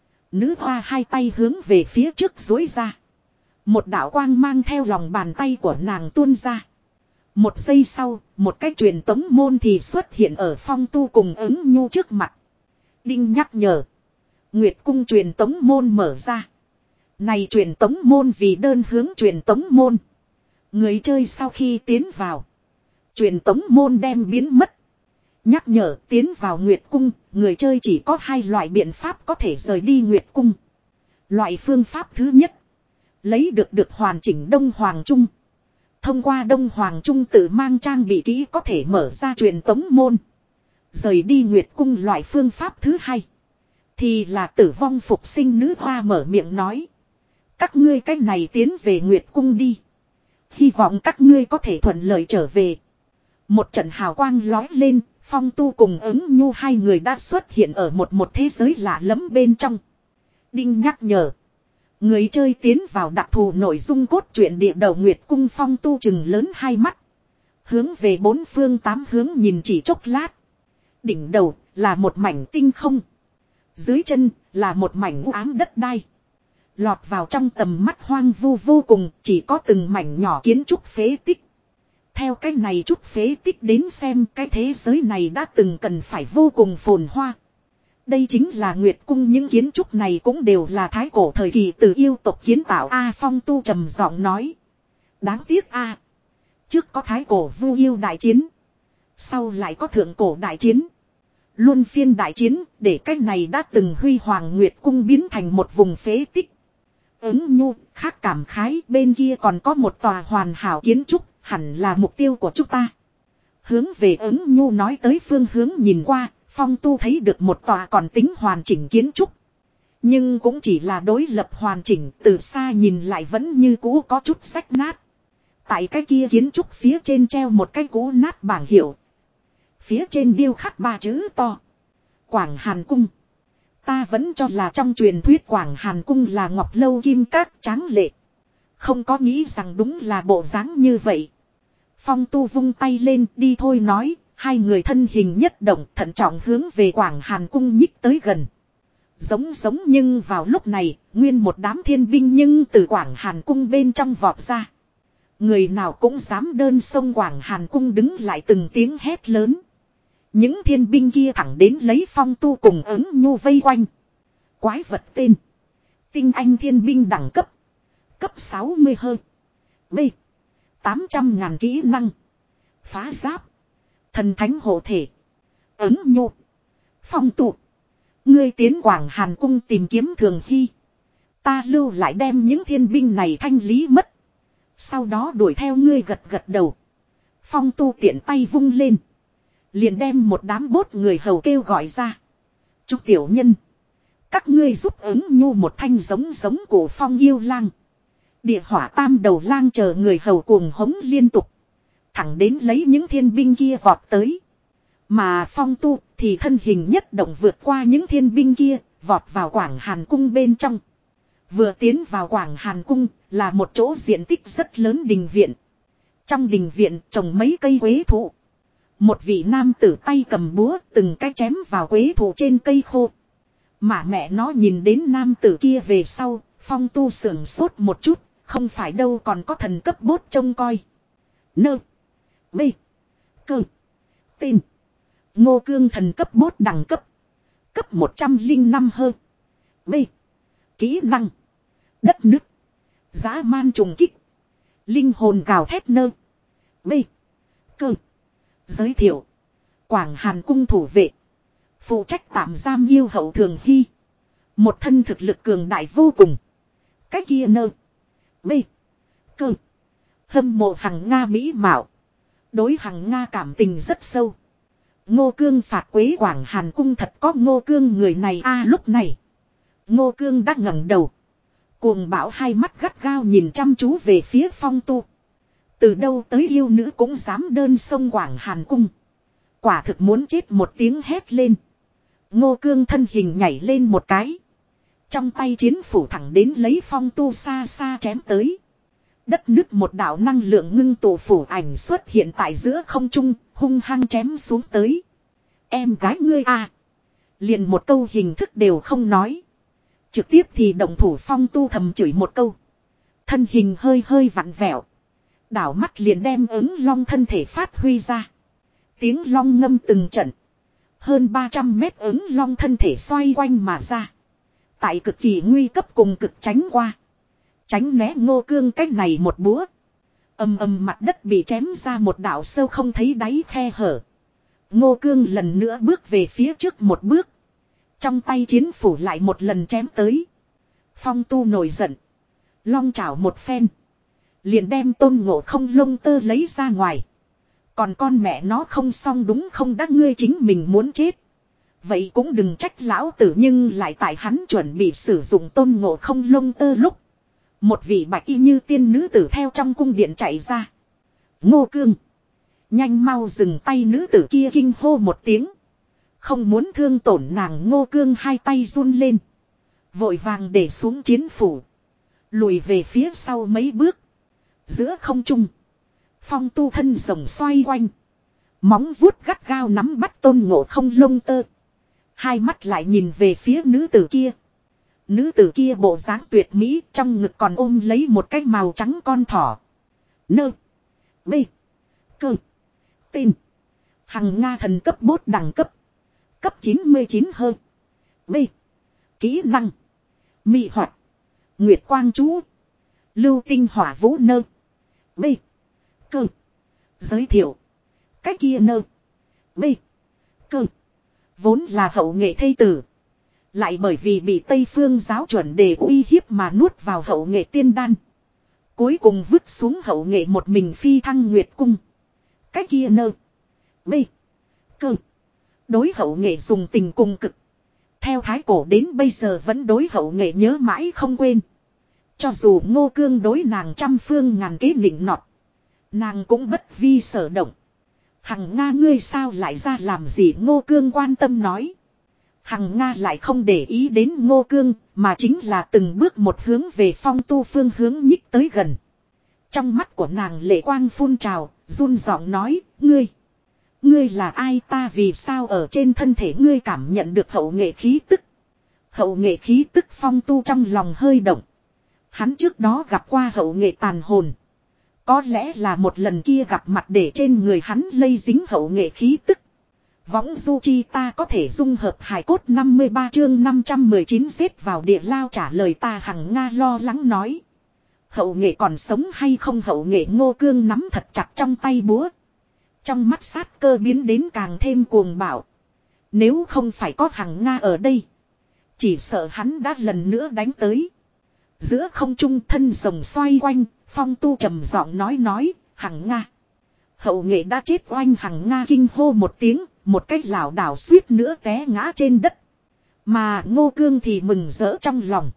Nữ hoa hai tay hướng về phía trước duỗi ra. Một đạo quang mang theo lòng bàn tay của nàng tuôn ra. Một giây sau, một cái truyền tống môn thì xuất hiện ở Phong Tu cùng Ứng Nhu trước mặt. Đinh nhắc nhở. Nguyệt Cung truyền tống môn mở ra. Này truyền tống môn vì đơn hướng truyền tống môn. Người chơi sau khi tiến vào. Truyền tống môn đem biến mất. Nhắc nhở tiến vào Nguyệt Cung. Người chơi chỉ có hai loại biện pháp có thể rời đi Nguyệt Cung. Loại phương pháp thứ nhất. Lấy được được hoàn chỉnh Đông Hoàng Trung. Thông qua Đông Hoàng Trung tự mang trang bị kỹ có thể mở ra truyền tống môn. Rời đi Nguyệt Cung. Loại phương pháp thứ hai. Thì là tử vong phục sinh. Nữ hoa mở miệng nói. Các ngươi cách này tiến về Nguyệt Cung đi. Hy vọng các ngươi có thể thuận lợi trở về. Một trận hào quang lói lên. Phong Tu cùng Ứng Nhu hai người đã xuất hiện ở một một thế giới lạ lẫm bên trong. Đinh nhắc nhở. Người chơi tiến vào đặc thù nội dung cốt truyện địa đầu Nguyệt Cung. Phong Tu chừng lớn hai mắt. Hướng về bốn phương tám hướng nhìn chỉ chốc lát. Đỉnh đầu là một mảnh tinh không. Dưới chân là một mảnh u ám đất đai. Lọt vào trong tầm mắt hoang vu vô cùng. Chỉ có từng mảnh nhỏ kiến trúc phế tích. Theo cái này chút phế tích đến xem cái thế giới này đã từng cần phải vô cùng phồn hoa. Đây chính là Nguyệt Cung. Những kiến trúc này cũng đều là thái cổ thời kỳ từ yêu tộc kiến tạo. A Phong Tu trầm giọng nói. Đáng tiếc a trước có thái cổ vu yêu đại chiến. Sau lại có thượng cổ đại chiến. Luân phiên đại chiến để cái này đã từng huy hoàng Nguyệt Cung biến thành một vùng phế tích. Ứng Nhu khác cảm khái bên kia còn có một tòa hoàn hảo kiến trúc. Hẳn là mục tiêu của chúng ta. Hướng về Ứng Nhu nói tới phương hướng nhìn qua. Phong Tu thấy được một tòa còn tính hoàn chỉnh kiến trúc. Nhưng cũng chỉ là đối lập hoàn chỉnh. Từ xa nhìn lại vẫn như cũ có chút rách nát. Tại cái kia kiến trúc phía trên treo một cái cũ nát bảng hiệu. Phía trên điêu khắc ba chữ to. Quảng Hàn Cung. Ta vẫn cho là trong truyền thuyết Quảng Hàn Cung là ngọc lâu kim cát tráng lệ. Không có nghĩ rằng đúng là bộ dáng như vậy. Phong Tu vung tay lên đi thôi nói. Hai người thân hình nhất động thận trọng hướng về Quảng Hàn Cung nhích tới gần. Giống giống nhưng vào lúc này, nguyên một đám thiên binh nhưng từ Quảng Hàn Cung bên trong vọt ra. Người nào cũng dám đơn xông Quảng Hàn Cung đứng lại từng tiếng hét lớn. Những thiên binh kia thẳng đến lấy Phong Tu cùng Ứng Nhu vây quanh. Quái vật tên. Tinh anh thiên binh đẳng cấp. Cấp sáu mươi hơn. B. tám trăm ngàn kỹ năng. Phá giáp. Thần thánh hộ thể. Ứng Nhu. Phong Tu. Ngươi tiến Quảng Hàn Cung tìm kiếm Thường Hy. Ta lưu lại đem những thiên binh này thanh lý mất. Sau đó đuổi theo ngươi gật gật đầu. Phong Tu tiện tay vung lên. Liền đem một đám bốt người hầu kêu gọi ra. Chúc tiểu nhân. Các ngươi giúp ứng nhu một thanh giống giống cổ phong yêu lang. Địa hỏa tam đầu lang chờ người hầu cuồng hống liên tục. Thẳng đến lấy những thiên binh kia vọt tới. Mà Phong Tu thì thân hình nhất động vượt qua những thiên binh kia, vọt vào Quảng Hàn Cung bên trong. Vừa tiến vào Quảng Hàn Cung là một chỗ diện tích rất lớn đình viện. Trong đình viện trồng mấy cây quế thụ. Một vị nam tử tay cầm búa từng cái chém vào quế thụ trên cây khô. Mà mẹ nó nhìn đến nam tử kia về sau, Phong Tu sưởng sốt một chút, không phải đâu còn có thần cấp bốt trông coi. Nơ. B. Cơ. Tên. Ngô Cương thần cấp bốt đẳng cấp. Cấp một trăm linh năm hơn. B. Kỹ năng. Đất nước. Dã man trùng kích. Linh hồn gào thét nơ. B. Cơ. Giới thiệu. Quảng Hàn Cung thủ vệ. Phụ trách tạm giam yêu hậu Thường Hy. Một thân thực lực cường đại vô cùng. Cái kia nơ. B. Cơ. Hâm mộ Hằng Nga mỹ mạo. Đối Hằng Nga cảm tình rất sâu. Ngô Cương phạt quế Quảng Hàn Cung thật có Ngô Cương người này a à, lúc này. Ngô Cương đã ngẩng đầu. Cuồng bão hai mắt gắt gao nhìn chăm chú về phía Phong Tu. Từ đâu tới yêu nữ cũng dám đơn xông Quảng Hàn Cung. Quả thực muốn chết một tiếng hét lên. Ngô Cương thân hình nhảy lên một cái. Trong tay chiến phủ thẳng đến lấy Phong Tu xa xa chém tới. Đất nứt một đạo năng lượng ngưng tụ phủ ảnh xuất hiện tại giữa không trung, hung hăng chém xuống tới. Em gái ngươi à. Liền một câu hình thức đều không nói. Trực tiếp thì động thủ Phong Tu thầm chửi một câu. Thân hình hơi hơi vặn vẹo. Đảo mắt liền đem ứng long thân thể phát huy ra. Tiếng long ngâm từng trận. Hơn ba trăm mét ứng long thân thể xoay quanh mà ra. Tại cực kỳ nguy cấp cùng cực tránh qua. Tránh né Ngô Cương cách này một búa. Âm âm mặt đất bị chém ra một đạo sâu không thấy đáy khe hở. Ngô Cương lần nữa bước về phía trước một bước. Trong tay chiến phủ lại một lần chém tới. Phong Tu nổi giận. Long chảo một phen. Liền đem Tôn Ngộ Không lông tơ lấy ra ngoài. Còn con mẹ nó không xong đúng không đã ngươi chính mình muốn chết. Vậy cũng đừng trách lão tử nhưng lại tại hắn chuẩn bị sử dụng Tôn Ngộ Không lông tơ lúc. Một vị bạch y như tiên nữ tử theo trong cung điện chạy ra. Ngô Cương. Nhanh mau dừng tay nữ tử kia kinh hô một tiếng. Không muốn thương tổn nàng Ngô Cương hai tay run lên. Vội vàng để xuống chiến phủ. Lùi về phía sau mấy bước. Giữa không trung. Phong Tu thân rồng xoay quanh. Móng vuốt gắt gao nắm bắt Tôn Ngộ Không lông tơ. Hai mắt lại nhìn về phía nữ tử kia. Nữ tử kia bộ dáng tuyệt mỹ trong ngực còn ôm lấy một cái màu trắng con thỏ. Nơ. B. Cơ. Tên. Hằng Nga thần cấp bốt đẳng cấp. Cấp chín mươi chín hơn. B. Kỹ năng. Mị hoạt. Nguyệt quang chú. Lưu tinh hỏa vũ nơ. B. Cơ. Giới thiệu. Cái kia nơ. B. Cơ. Vốn là hậu nghệ thây tử. Lại bởi vì bị Tây Phương giáo chuẩn đề uy hiếp mà nuốt vào hậu nghệ tiên đan. Cuối cùng vứt xuống hậu nghệ một mình phi thăng Nguyệt cung. Cái kia nơ. B. Cơ. Đối hậu nghệ dùng tình cùng cực. Theo thái cổ đến bây giờ vẫn đối hậu nghệ nhớ mãi không quên. Cho dù Ngô Cương đối nàng trăm phương ngàn kế nịnh nọt. Nàng cũng bất vi sở động. Hằng Nga ngươi sao lại ra làm gì Ngô Cương quan tâm nói. Hằng Nga lại không để ý đến Ngô Cương mà chính là từng bước một hướng về Phong Tu phương hướng nhích tới gần. Trong mắt của nàng lệ quang phun trào, run giọng nói, ngươi. Ngươi là ai ta vì sao ở trên thân thể ngươi cảm nhận được hậu nghệ khí tức. Hậu nghệ khí tức Phong Tu trong lòng hơi động. Hắn trước đó gặp qua hậu nghệ tàn hồn. Có lẽ là một lần kia gặp mặt để trên người hắn lây dính hậu nghệ khí tức. Võng du chi ta có thể dung hợp hài cốt năm mươi ba chương năm trăm mười chín xếp vào địa lao trả lời ta Hằng Nga lo lắng nói. Hậu nghệ còn sống hay không hậu nghệ Ngô Cương nắm thật chặt trong tay búa. Trong mắt sát cơ biến đến càng thêm cuồng bạo. Nếu không phải có Hằng Nga ở đây. Chỉ sợ hắn đã lần nữa đánh tới. Giữa không trung thân rồng xoay quanh, Phong Tu trầm giọng nói nói, Hằng Nga. Hậu nghệ đã chết oanh, Hằng Nga kinh hô một tiếng, một cách lảo đảo suýt nữa té ngã trên đất. Mà Ngô Cương thì mừng rỡ trong lòng.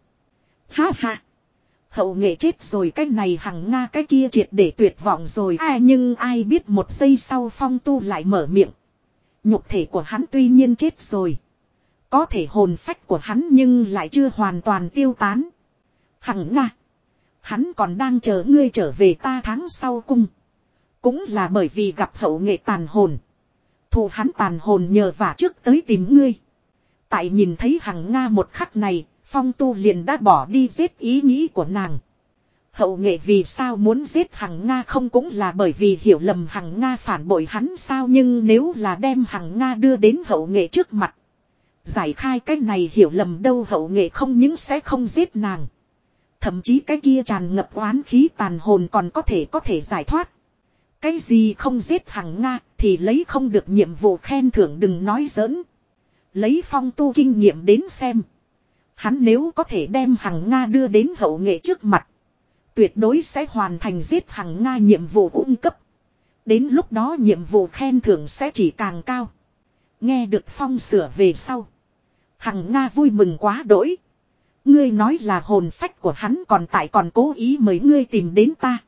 Ha ha. Hậu nghệ chết rồi, cái này Hằng Nga cái kia triệt để tuyệt vọng rồi. À, nhưng ai biết một giây sau Phong Tu lại mở miệng. Nhục thể của hắn tuy nhiên chết rồi. Có thể hồn phách của hắn nhưng lại chưa hoàn toàn tiêu tán. Hằng Nga. Hắn còn đang chờ ngươi trở về ta tháng sau cung. Cũng là bởi vì gặp hậu nghệ tàn hồn. Thù hắn tàn hồn nhờ vả trước tới tìm ngươi. Tại nhìn thấy Hằng Nga một khắc này, Phong Tu liền đã bỏ đi giết ý nghĩ của nàng. Hậu nghệ vì sao muốn giết Hằng Nga không cũng là bởi vì hiểu lầm Hằng Nga phản bội hắn sao, nhưng nếu là đem Hằng Nga đưa đến hậu nghệ trước mặt. Giải khai cái này hiểu lầm đâu, hậu nghệ không những sẽ không giết nàng. Thậm chí cái kia tràn ngập oán khí tàn hồn còn có thể có thể giải thoát. Cái gì không giết Hằng Nga thì lấy không được nhiệm vụ khen thưởng, đừng nói giỡn. Lấy Phong Tu kinh nghiệm đến xem. Hắn nếu có thể đem Hằng Nga đưa đến hậu nghệ trước mặt. Tuyệt đối sẽ hoàn thành giết Hằng Nga nhiệm vụ ung cấp. Đến lúc đó nhiệm vụ khen thưởng sẽ chỉ càng cao. Nghe được Phong sửa về sau. Hằng Nga vui mừng quá đỗi. Ngươi nói là hồn phách của hắn còn tại, còn cố ý mời ngươi tìm đến ta.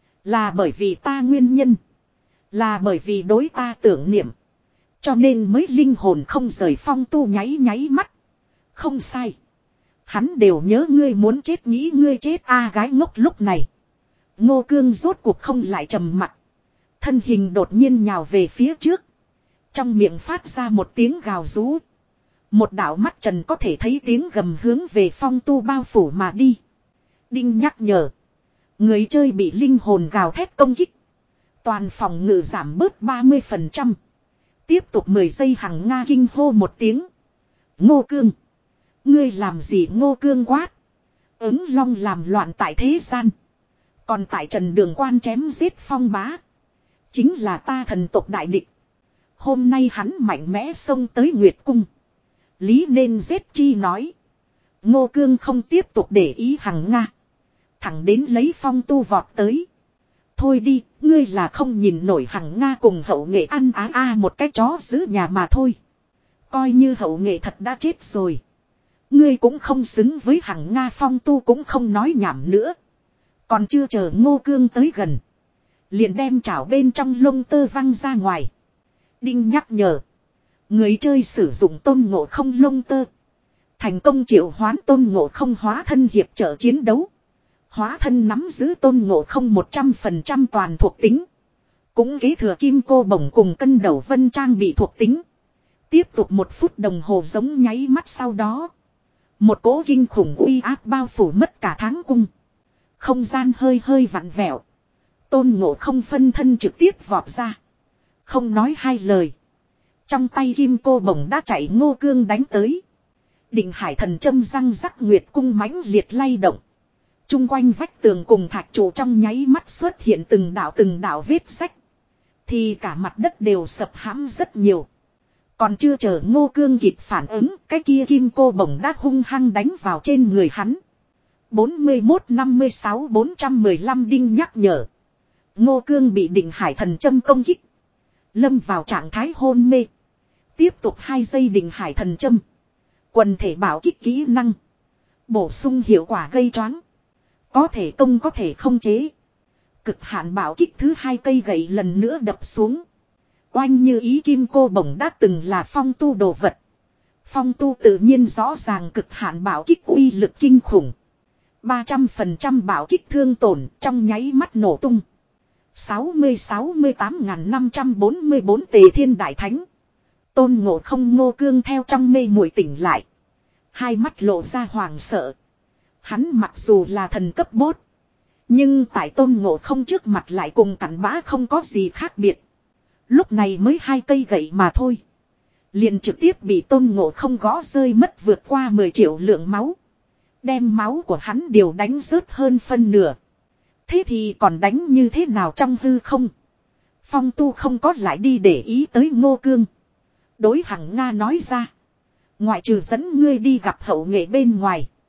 Là bởi vì ta nguyên nhân. Là bởi vì đối ta tưởng niệm. Cho nên mới linh hồn không rời. Phong Tu nháy nháy mắt. Không sai. Hắn đều nhớ ngươi muốn chết, nghĩ ngươi chết a à, gái ngốc. Lúc này Ngô Cương rốt cuộc không lại trầm mặc. Thân hình đột nhiên nhào về phía trước. Trong miệng phát ra một tiếng gào rú. Một đạo mắt trần có thể thấy tiếng gầm hướng về Phong Tu bao phủ mà đi. Đinh nhắc nhở. Người chơi bị linh hồn gào thét công kích. Toàn phòng ngự giảm bớt ba mươi phần trăm. Tiếp tục mười giây. Hằng Nga kinh hô một tiếng. Ngô Cương. Ngươi làm gì? Ngô Cương quát. Ứng Long làm loạn tại thế gian. Còn tại Trần Đường Quan chém giết Phong Bá. Chính là ta thần tộc đại địch. Hôm nay hắn mạnh mẽ xông tới Nguyệt Cung. Lý nên giết chi nói. Ngô Cương không tiếp tục để ý Hằng Nga. Thẳng đến lấy Phong Tu vọt tới. Thôi đi, ngươi là không nhìn nổi Hằng Nga cùng hậu nghệ ăn á a một cái chó giữ nhà mà thôi. Coi như hậu nghệ thật đã chết rồi. Ngươi cũng không xứng với Hằng Nga. Phong Tu cũng không nói nhảm nữa. Còn chưa chờ Ngô Cương tới gần. Liền đem chảo bên trong lông tơ văng ra ngoài. Đinh nhắc nhở. Người chơi sử dụng Tôn Ngộ Không lông tơ. Thành công triệu hoán Tôn Ngộ Không hóa thân hiệp trợ chiến đấu. Hóa thân nắm giữ Tôn Ngộ Không một trăm phần trăm toàn thuộc tính. Cũng kế thừa kim cô bổng cùng cân đầu vân trang bị thuộc tính. Tiếp tục một phút đồng hồ giống nháy mắt sau đó. Một cỗ kinh khủng uy áp bao phủ mất cả tháng cung. Không gian hơi hơi vặn vẹo. Tôn Ngộ Không phân thân trực tiếp vọt ra. Không nói hai lời. Trong tay kim cô bổng đã chạy Ngô Cương đánh tới. Định Hải Thần châm răng rắc, Nguyệt Cung mãnh liệt lay động. Trung quanh vách tường cùng thạch trụ trong nháy mắt xuất hiện từng đạo từng đạo vết rách. Thì cả mặt đất đều sập hãm rất nhiều. Còn chưa chờ Ngô Cương kịp phản ứng, cái kia kim cô bổng đã hung hăng đánh vào trên người hắn. bốn mươi mốt năm mươi sáu bốn trăm mười lăm đinh nhắc nhở. Ngô Cương bị Định Hải Thần châm công kích. Lâm vào trạng thái hôn mê. Tiếp tục hai giây Định Hải Thần châm. Quần thể bảo kích kỹ năng. Bổ sung hiệu quả gây choáng. Có thể công có thể không chế. Cực hạn bảo kích thứ hai, cây gậy lần nữa đập xuống. Oanh, như ý kim cô bổng đã từng là Phong Tu đồ vật. Phong Tu tự nhiên rõ ràng cực hạn bảo kích uy lực kinh khủng. ba trăm phần trăm bảo kích thương tổn trong nháy mắt nổ tung. sáu mươi sáu mươi tám nghìn năm trăm bốn mươi bốn Tề Thiên Đại Thánh. Tôn Ngộ Không Ngô Cương theo trong mê muội tỉnh lại. Hai mắt lộ ra hoàng sợ. Hắn mặc dù là thần cấp bốt. Nhưng tại Tôn Ngộ Không trước mặt lại cùng cặn bã không có gì khác biệt. Lúc này mới hai cây gậy mà thôi. Liền trực tiếp bị Tôn Ngộ Không gõ rơi mất vượt qua mười triệu lượng máu. Đem máu của hắn đều đánh rớt hơn phân nửa. Thế thì còn đánh như thế nào trong hư không? Phong Tu không có lại đi để ý tới Ngô Cương. Đối Hằng Nga nói ra. Ngoại trừ dẫn ngươi đi gặp hậu nghệ bên ngoài.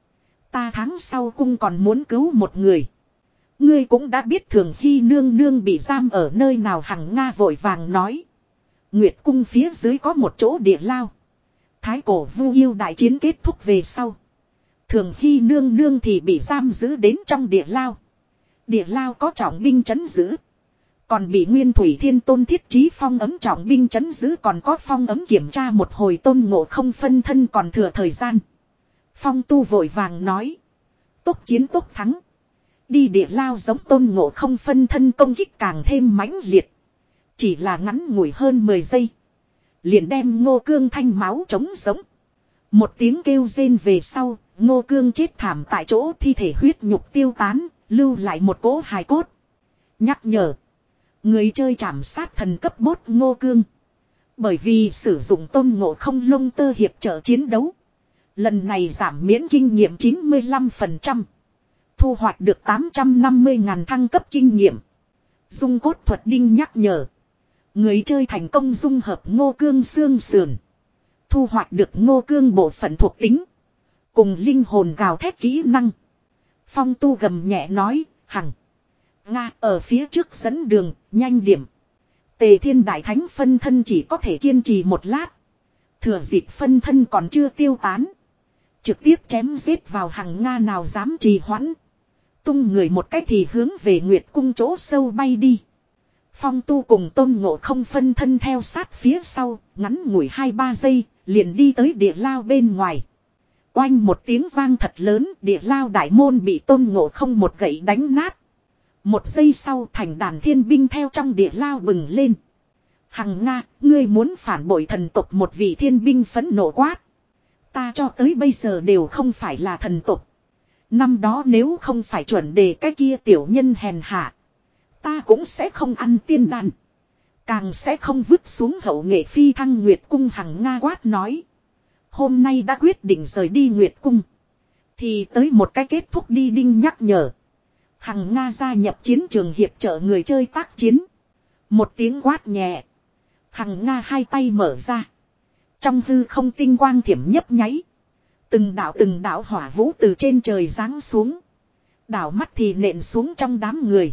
Ta tháng sau cung còn muốn cứu một người. Ngươi cũng đã biết Thường Hy nương nương bị giam ở nơi nào, Hằng Nga vội vàng nói. Nguyệt cung phía dưới có một chỗ địa lao. Thái cổ vu yêu đại chiến kết thúc về sau. Thường Hy nương nương thì bị giam giữ đến trong địa lao. Địa lao có trọng binh trấn giữ. Còn bị Nguyên Thủy Thiên Tôn thiết trí phong ấm trọng binh trấn giữ, còn có phong ấm kiểm tra một hồi. Tôn Ngộ Không phân thân còn thừa thời gian. Phong Tu vội vàng nói. Tốc chiến tốc thắng. Đi địa lao giống Tôn Ngộ Không phân thân công kích càng thêm mãnh liệt. Chỉ là ngắn ngủi hơn mười giây. Liền đem Ngô Cương thanh máu trống giống. Một tiếng kêu rên về sau, Ngô Cương chết thảm tại chỗ, thi thể huyết nhục tiêu tán, lưu lại một cỗ hài cốt. Nhắc nhở. Người chơi trảm sát thần cấp bốt Ngô Cương. Bởi vì sử dụng Tôn Ngộ Không lông tơ hiệp trợ chiến đấu. Lần này giảm miễn kinh nghiệm chín mươi lăm phần trăm. Thu hoạch được tám trăm năm mươi ngàn thăng cấp kinh nghiệm. Dung cốt thuật đinh nhắc nhở. Người chơi thành công dung hợp Ngô Cương xương sườn. Thu hoạch được Ngô Cương bộ phận thuộc tính. Cùng linh hồn gào thét kỹ năng. Phong Tu gầm nhẹ nói, Hằng Nga ở phía trước dẫn đường, nhanh điểm. Tề Thiên Đại Thánh phân thân chỉ có thể kiên trì một lát. Thừa dịp phân thân còn chưa tiêu tán. Trực tiếp chém giết vào Hằng Nga, nào dám trì hoãn. Tung người một cách thì hướng về Nguyệt cung chỗ sâu bay đi. Phong Tu cùng Tôn Ngộ Không phân thân theo sát phía sau, ngắn ngủi hai ba giây, liền đi tới địa lao bên ngoài. Oanh một tiếng vang thật lớn, địa lao đại môn bị Tôn Ngộ Không một gậy đánh nát. Một giây sau, thành đàn thiên binh theo trong địa lao bừng lên. Hằng Nga, ngươi muốn phản bội thần tộc, một vị thiên binh phẫn nộ quát. Ta cho tới bây giờ đều không phải là thần tộc. Năm đó nếu không phải chuẩn đề cái kia tiểu nhân hèn hạ, ta cũng sẽ không ăn tiên đan. Càng sẽ không vứt xuống hậu nghệ phi thăng Nguyệt cung. Hằng Nga quát nói. Hôm nay đã quyết định rời đi Nguyệt cung. Thì tới một cái kết thúc đi, đinh nhắc nhở. Hằng Nga gia nhập chiến trường hiệp trợ người chơi tác chiến. Một tiếng quát nhẹ. Hằng Nga hai tay mở ra. Trong hư không tinh quang thiểm nhấp nháy. Từng đạo từng đạo hỏa vũ từ trên trời giáng xuống. Đảo mắt thì nện xuống trong đám người.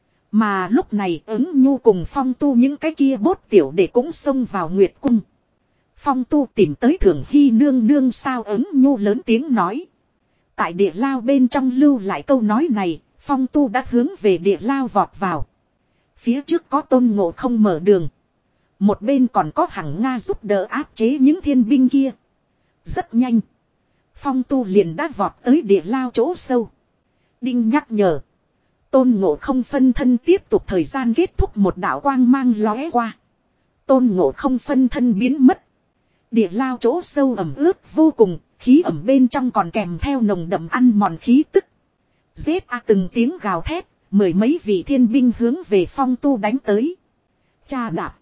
Mà lúc này Ứng Nhu cùng Phong Tu những cái kia bốt tiểu để cũng xông vào Nguyệt cung. Phong Tu tìm tới Thường Hy nương nương sao? Ứng Nhu lớn tiếng nói. Tại địa lao bên trong lưu lại câu nói này, Phong Tu đã hướng về địa lao vọt vào. Phía trước có Tôn Ngộ Không mở đường. Một bên còn có Hằng Nga giúp đỡ áp chế những thiên binh kia. Rất nhanh. Phong Tu liền đã vọt tới địa lao chỗ sâu. Đinh nhắc nhở. Tôn Ngộ Không phân thân tiếp tục, thời gian kết thúc, một đạo quang mang lóe qua. Tôn Ngộ Không phân thân biến mất. Địa lao chỗ sâu ẩm ướt vô cùng, khí ẩm bên trong còn kèm theo nồng đậm ăn mòn khí tức. Giết a, từng tiếng gào thét, mười mấy vị thiên binh hướng về Phong Tu đánh tới. Cha đạp.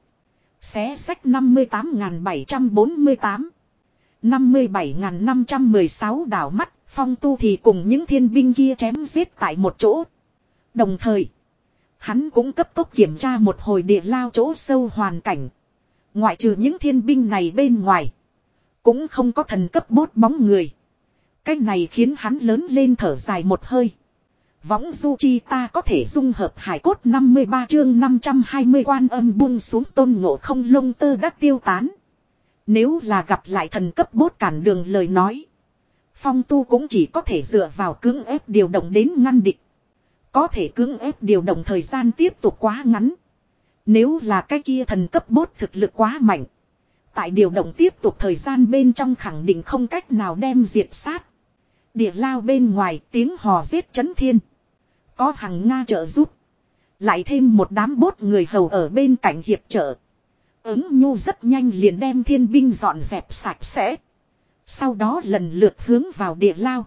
Xé sách năm mươi tám nghìn bảy trăm bốn mươi tám. năm mươi bảy nghìn năm trăm mười sáu đảo mắt, Phong Tu thì cùng những thiên binh kia chém giết tại một chỗ. Đồng thời, hắn cũng cấp tốc kiểm tra một hồi địa lao chỗ sâu hoàn cảnh. Ngoại trừ những thiên binh này bên ngoài, cũng không có thần cấp bốt bóng người. Cái này khiến hắn lớn lên thở dài một hơi. Võng du chi ta có thể dung hợp hải cốt. Năm mươi ba chương năm trăm hai mươi quan âm buông xuống. Tôn Ngộ Không lông tơ đã tiêu tán. Nếu là gặp lại thần cấp bốt cản đường lời nói, Phong Tu cũng chỉ có thể dựa vào cưỡng ép điều động đến ngăn địch. Có thể cưỡng ép điều động thời gian tiếp tục quá ngắn. Nếu là cái kia thần cấp bốt thực lực quá mạnh, tại điều động tiếp tục thời gian bên trong khẳng định không cách nào đem diệt sát. Địa lao bên ngoài tiếng hò giết chấn thiên. Có Hằng Nga trợ giúp, lại thêm một đám bốt người hầu ở bên cạnh hiệp trợ. Ứng Nhu rất nhanh liền đem thiên binh dọn dẹp sạch sẽ. Sau đó lần lượt hướng vào địa lao.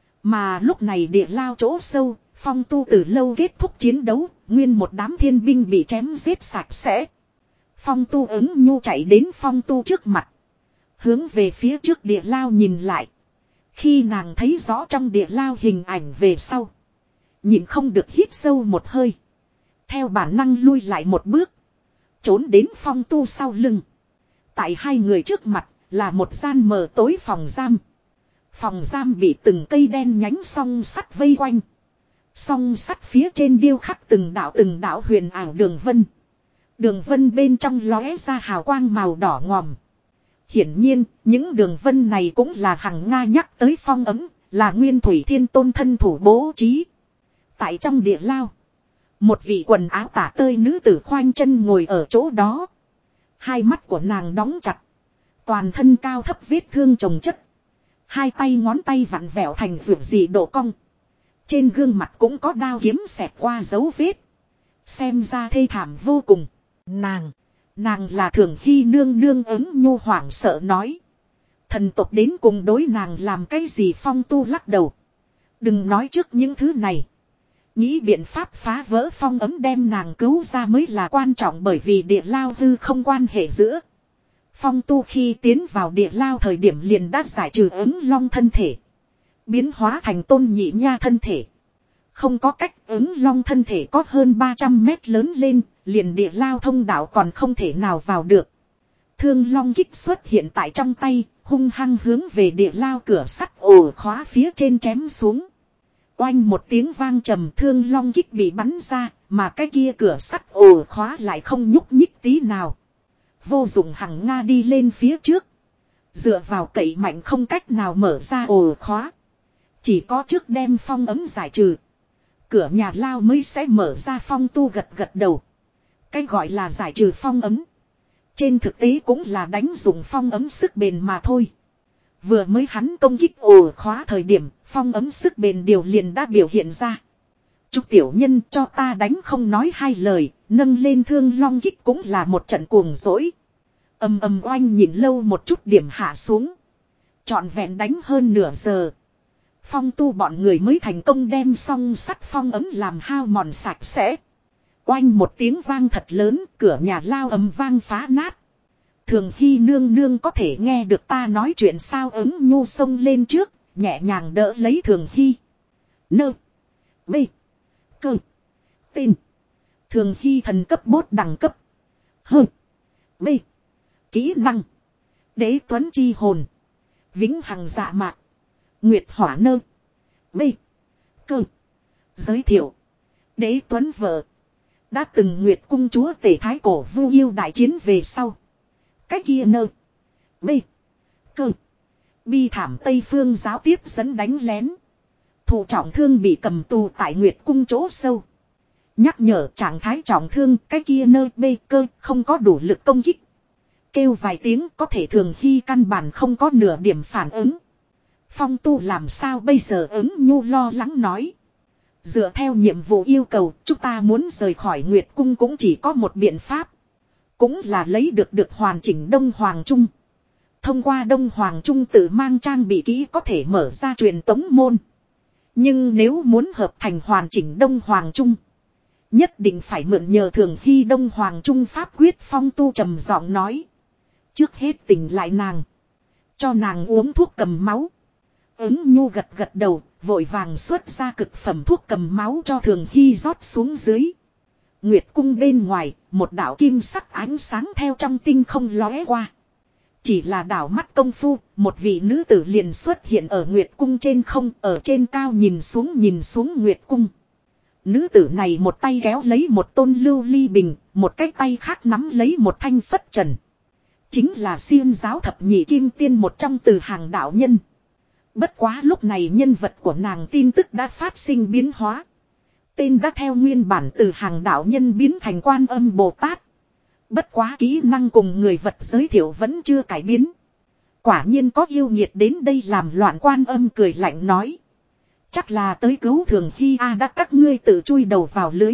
Mà lúc này địa lao chỗ sâu, Phong Tu từ lâu kết thúc chiến đấu, nguyên một đám thiên binh bị chém giết sạch sẽ. Phong Tu Ứng Nhu chạy đến Phong Tu trước mặt, hướng về phía trước địa lao nhìn lại. Khi nàng thấy rõ trong địa lao hình ảnh về sau, nhìn không được hít sâu một hơi. Theo bản năng lui lại một bước, trốn đến Phong Tu sau lưng. Tại hai người trước mặt là một gian mờ tối phòng giam. Phòng giam bị từng cây đen nhánh song sắt vây quanh. Song sắt phía trên điêu khắc từng đạo từng đạo huyền ảo đường vân. Đường vân bên trong lóe ra hào quang màu đỏ ngòm. Hiển nhiên, những đường vân này cũng là Hằng Nga nhắc tới phong ấm, là Nguyên Thủy Thiên Tôn thân thủ bố trí. Tại trong địa lao, một vị quần áo tả tơi nữ tử khoanh chân ngồi ở chỗ đó. Hai mắt của nàng đóng chặt. Toàn thân cao thấp vết thương chồng chất. Hai tay ngón tay vặn vẹo thành ruột gì độ cong. Trên gương mặt cũng có đao kiếm xẹt qua dấu vết. Xem ra thê thảm vô cùng. Nàng, nàng là Thường Hy nương nương ứng nhu hoảng sợ nói. Thần tộc đến cùng đối nàng làm cái gì Phong Tu lắc đầu. Đừng nói trước những thứ này. Nghĩ biện pháp phá vỡ phong ấm đem nàng cứu ra mới là quan trọng bởi vì địa lao hư không quan hệ giữa. Phong Tu khi tiến vào địa lao thời điểm liền đã giải trừ ứng long thân thể. Biến hóa thành Tôn Nhị Nha thân thể. Không có cách ứng long thân thể có hơn ba trăm mét lớn lên, liền địa lao thông đạo còn không thể nào vào được. Thương long kích xuất hiện tại trong tay, hung hăng hướng về địa lao cửa sắt ổ khóa phía trên chém xuống. Oanh một tiếng vang trầm thương long kích bị bắn ra, mà cái kia cửa sắt ổ khóa lại không nhúc nhích tí nào. Vô dụng Hằng Nga đi lên phía trước. Dựa vào cậy mạnh không cách nào mở ra ổ khóa. Chỉ có trước đem phong ấm giải trừ. Cửa nhà lao mới sẽ mở ra. Phong Tu gật gật đầu. Cái gọi là giải trừ phong ấm. Trên thực tế cũng là đánh dụng phong ấm sức bền mà thôi. Vừa mới hắn công kích ổ khóa thời điểm, phong ấm sức bền điều liền đã biểu hiện ra. Trúc tiểu nhân cho ta đánh không nói hai lời, nâng lên thương long kích cũng là một trận cuồng dỗi. Âm âm oanh nhìn lâu một chút điểm hạ xuống. Trọn vẹn đánh hơn nửa giờ. Phong Tu bọn người mới thành công đem song sắt phong ấm làm hao mòn sạch sẽ. Oanh một tiếng vang thật lớn, cửa nhà lao ầm vang phá nát. Thường Hy nương nương có thể nghe được ta nói chuyện sao ứng nhu xông lên trước, nhẹ nhàng đỡ lấy Thường Hy. Nơ. B. Cơ. Tên. Thường Hy thần cấp bốt đẳng cấp. Hơ. B. Kỹ năng. Đế tuấn chi hồn. Vĩnh hằng dạ mạc. Nguyệt hỏa nơ. B. Cơ. Giới thiệu. Đế tuấn vợ. Đã từng Nguyệt cung chúa tể thái cổ vu yêu đại chiến về sau. Cái kia nơ. B. Cơ. Bi thảm Tây Phương giáo tiếp dẫn đánh lén. Thủ trọng thương bị cầm tù tại Nguyệt cung chỗ sâu. Nhắc nhở trạng thái trọng thương cái kia nơ B. Cơ không có đủ lực công kích. Kêu vài tiếng có thể Thường Hy căn bản không có nửa điểm phản ứng. Phong Tu làm sao bây giờ ứng nhu lo lắng nói. Dựa theo nhiệm vụ yêu cầu chúng ta muốn rời khỏi Nguyệt cung cũng chỉ có một biện pháp. Cũng là lấy được được hoàn chỉnh Đông Hoàng Trung. Thông qua Đông Hoàng Trung tự mang trang bị kỹ có thể mở ra truyền tống môn. Nhưng nếu muốn hợp thành hoàn chỉnh Đông Hoàng Trung. Nhất định phải mượn nhờ Thường Hy Đông Hoàng Trung pháp quyết. Phong Tu trầm giọng nói. Trước hết tỉnh lại nàng. Cho nàng uống thuốc cầm máu. Ứng nhu gật gật đầu. Vội vàng xuất ra cực phẩm thuốc cầm máu cho Thường Hy rót xuống dưới. Nguyệt cung bên ngoài, một đạo kim sắc ánh sáng theo trong tinh không lóe qua. Chỉ là đảo mắt công phu, một vị nữ tử liền xuất hiện ở Nguyệt cung trên không, ở trên cao nhìn xuống nhìn xuống Nguyệt cung. Nữ tử này một tay kéo lấy một tôn lưu ly bình, một cái tay khác nắm lấy một thanh phất trần. Chính là Xiêm giáo thập nhị kim tiên một trong từ hàng đạo nhân. Bất quá lúc này nhân vật của nàng tin tức đã phát sinh biến hóa. Tên đã theo nguyên bản từ hàng đạo nhân biến thành Quan Âm Bồ Tát. Bất quá kỹ năng cùng người vật giới thiệu vẫn chưa cải biến. Quả nhiên có yêu nhiệt đến đây làm loạn. Quan Âm cười lạnh nói. Chắc là tới cứu Thường Hy a đã các ngươi tự chui đầu vào lưới.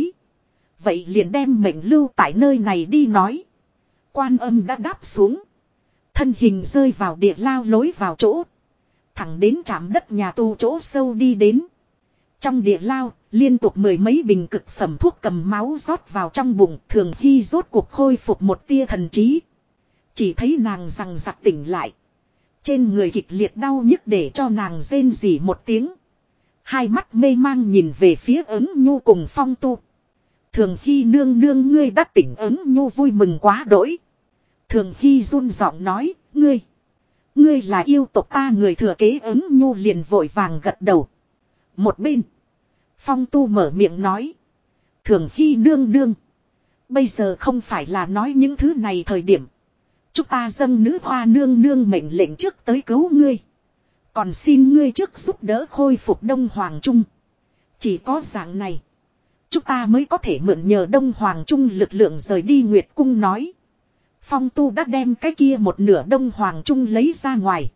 Vậy liền đem mệnh lưu tại nơi này đi nói. Quan Âm đã đáp xuống. Thân hình rơi vào địa lao lối vào chỗ. Thẳng đến trạm đất nhà tù chỗ sâu đi đến. Trong địa lao, liên tục mười mấy bình cực phẩm thuốc cầm máu rót vào trong bụng. Thường Hy rốt cuộc khôi phục một tia thần trí. Chỉ thấy nàng rằng giặc tỉnh lại. Trên người kịch liệt đau nhức để cho nàng rên rỉ một tiếng. Hai mắt mê mang nhìn về phía ứng nhu cùng Phong Tu. Thường Hy nương nương ngươi đã tỉnh. Ứng nhu vui mừng quá đỗi. Thường Hy run giọng nói, ngươi. Ngươi là yêu tộc ta người thừa kế ứng nhu liền vội vàng gật đầu. Một bên. Phong tu mở miệng nói. Thường hy nương nương. Bây giờ không phải là nói những thứ này thời điểm. Chúng ta dâng nữ hoa nương nương mệnh lệnh trước tới cứu ngươi. Còn xin ngươi trước giúp đỡ khôi phục Đông Hoàng Trung. Chỉ có dạng này. Chúng ta mới có thể mượn nhờ Đông Hoàng Trung lực lượng rời đi Nguyệt Cung nói. Phong tu đã đem cái kia một nửa Đông Hoàng Trung lấy ra ngoài.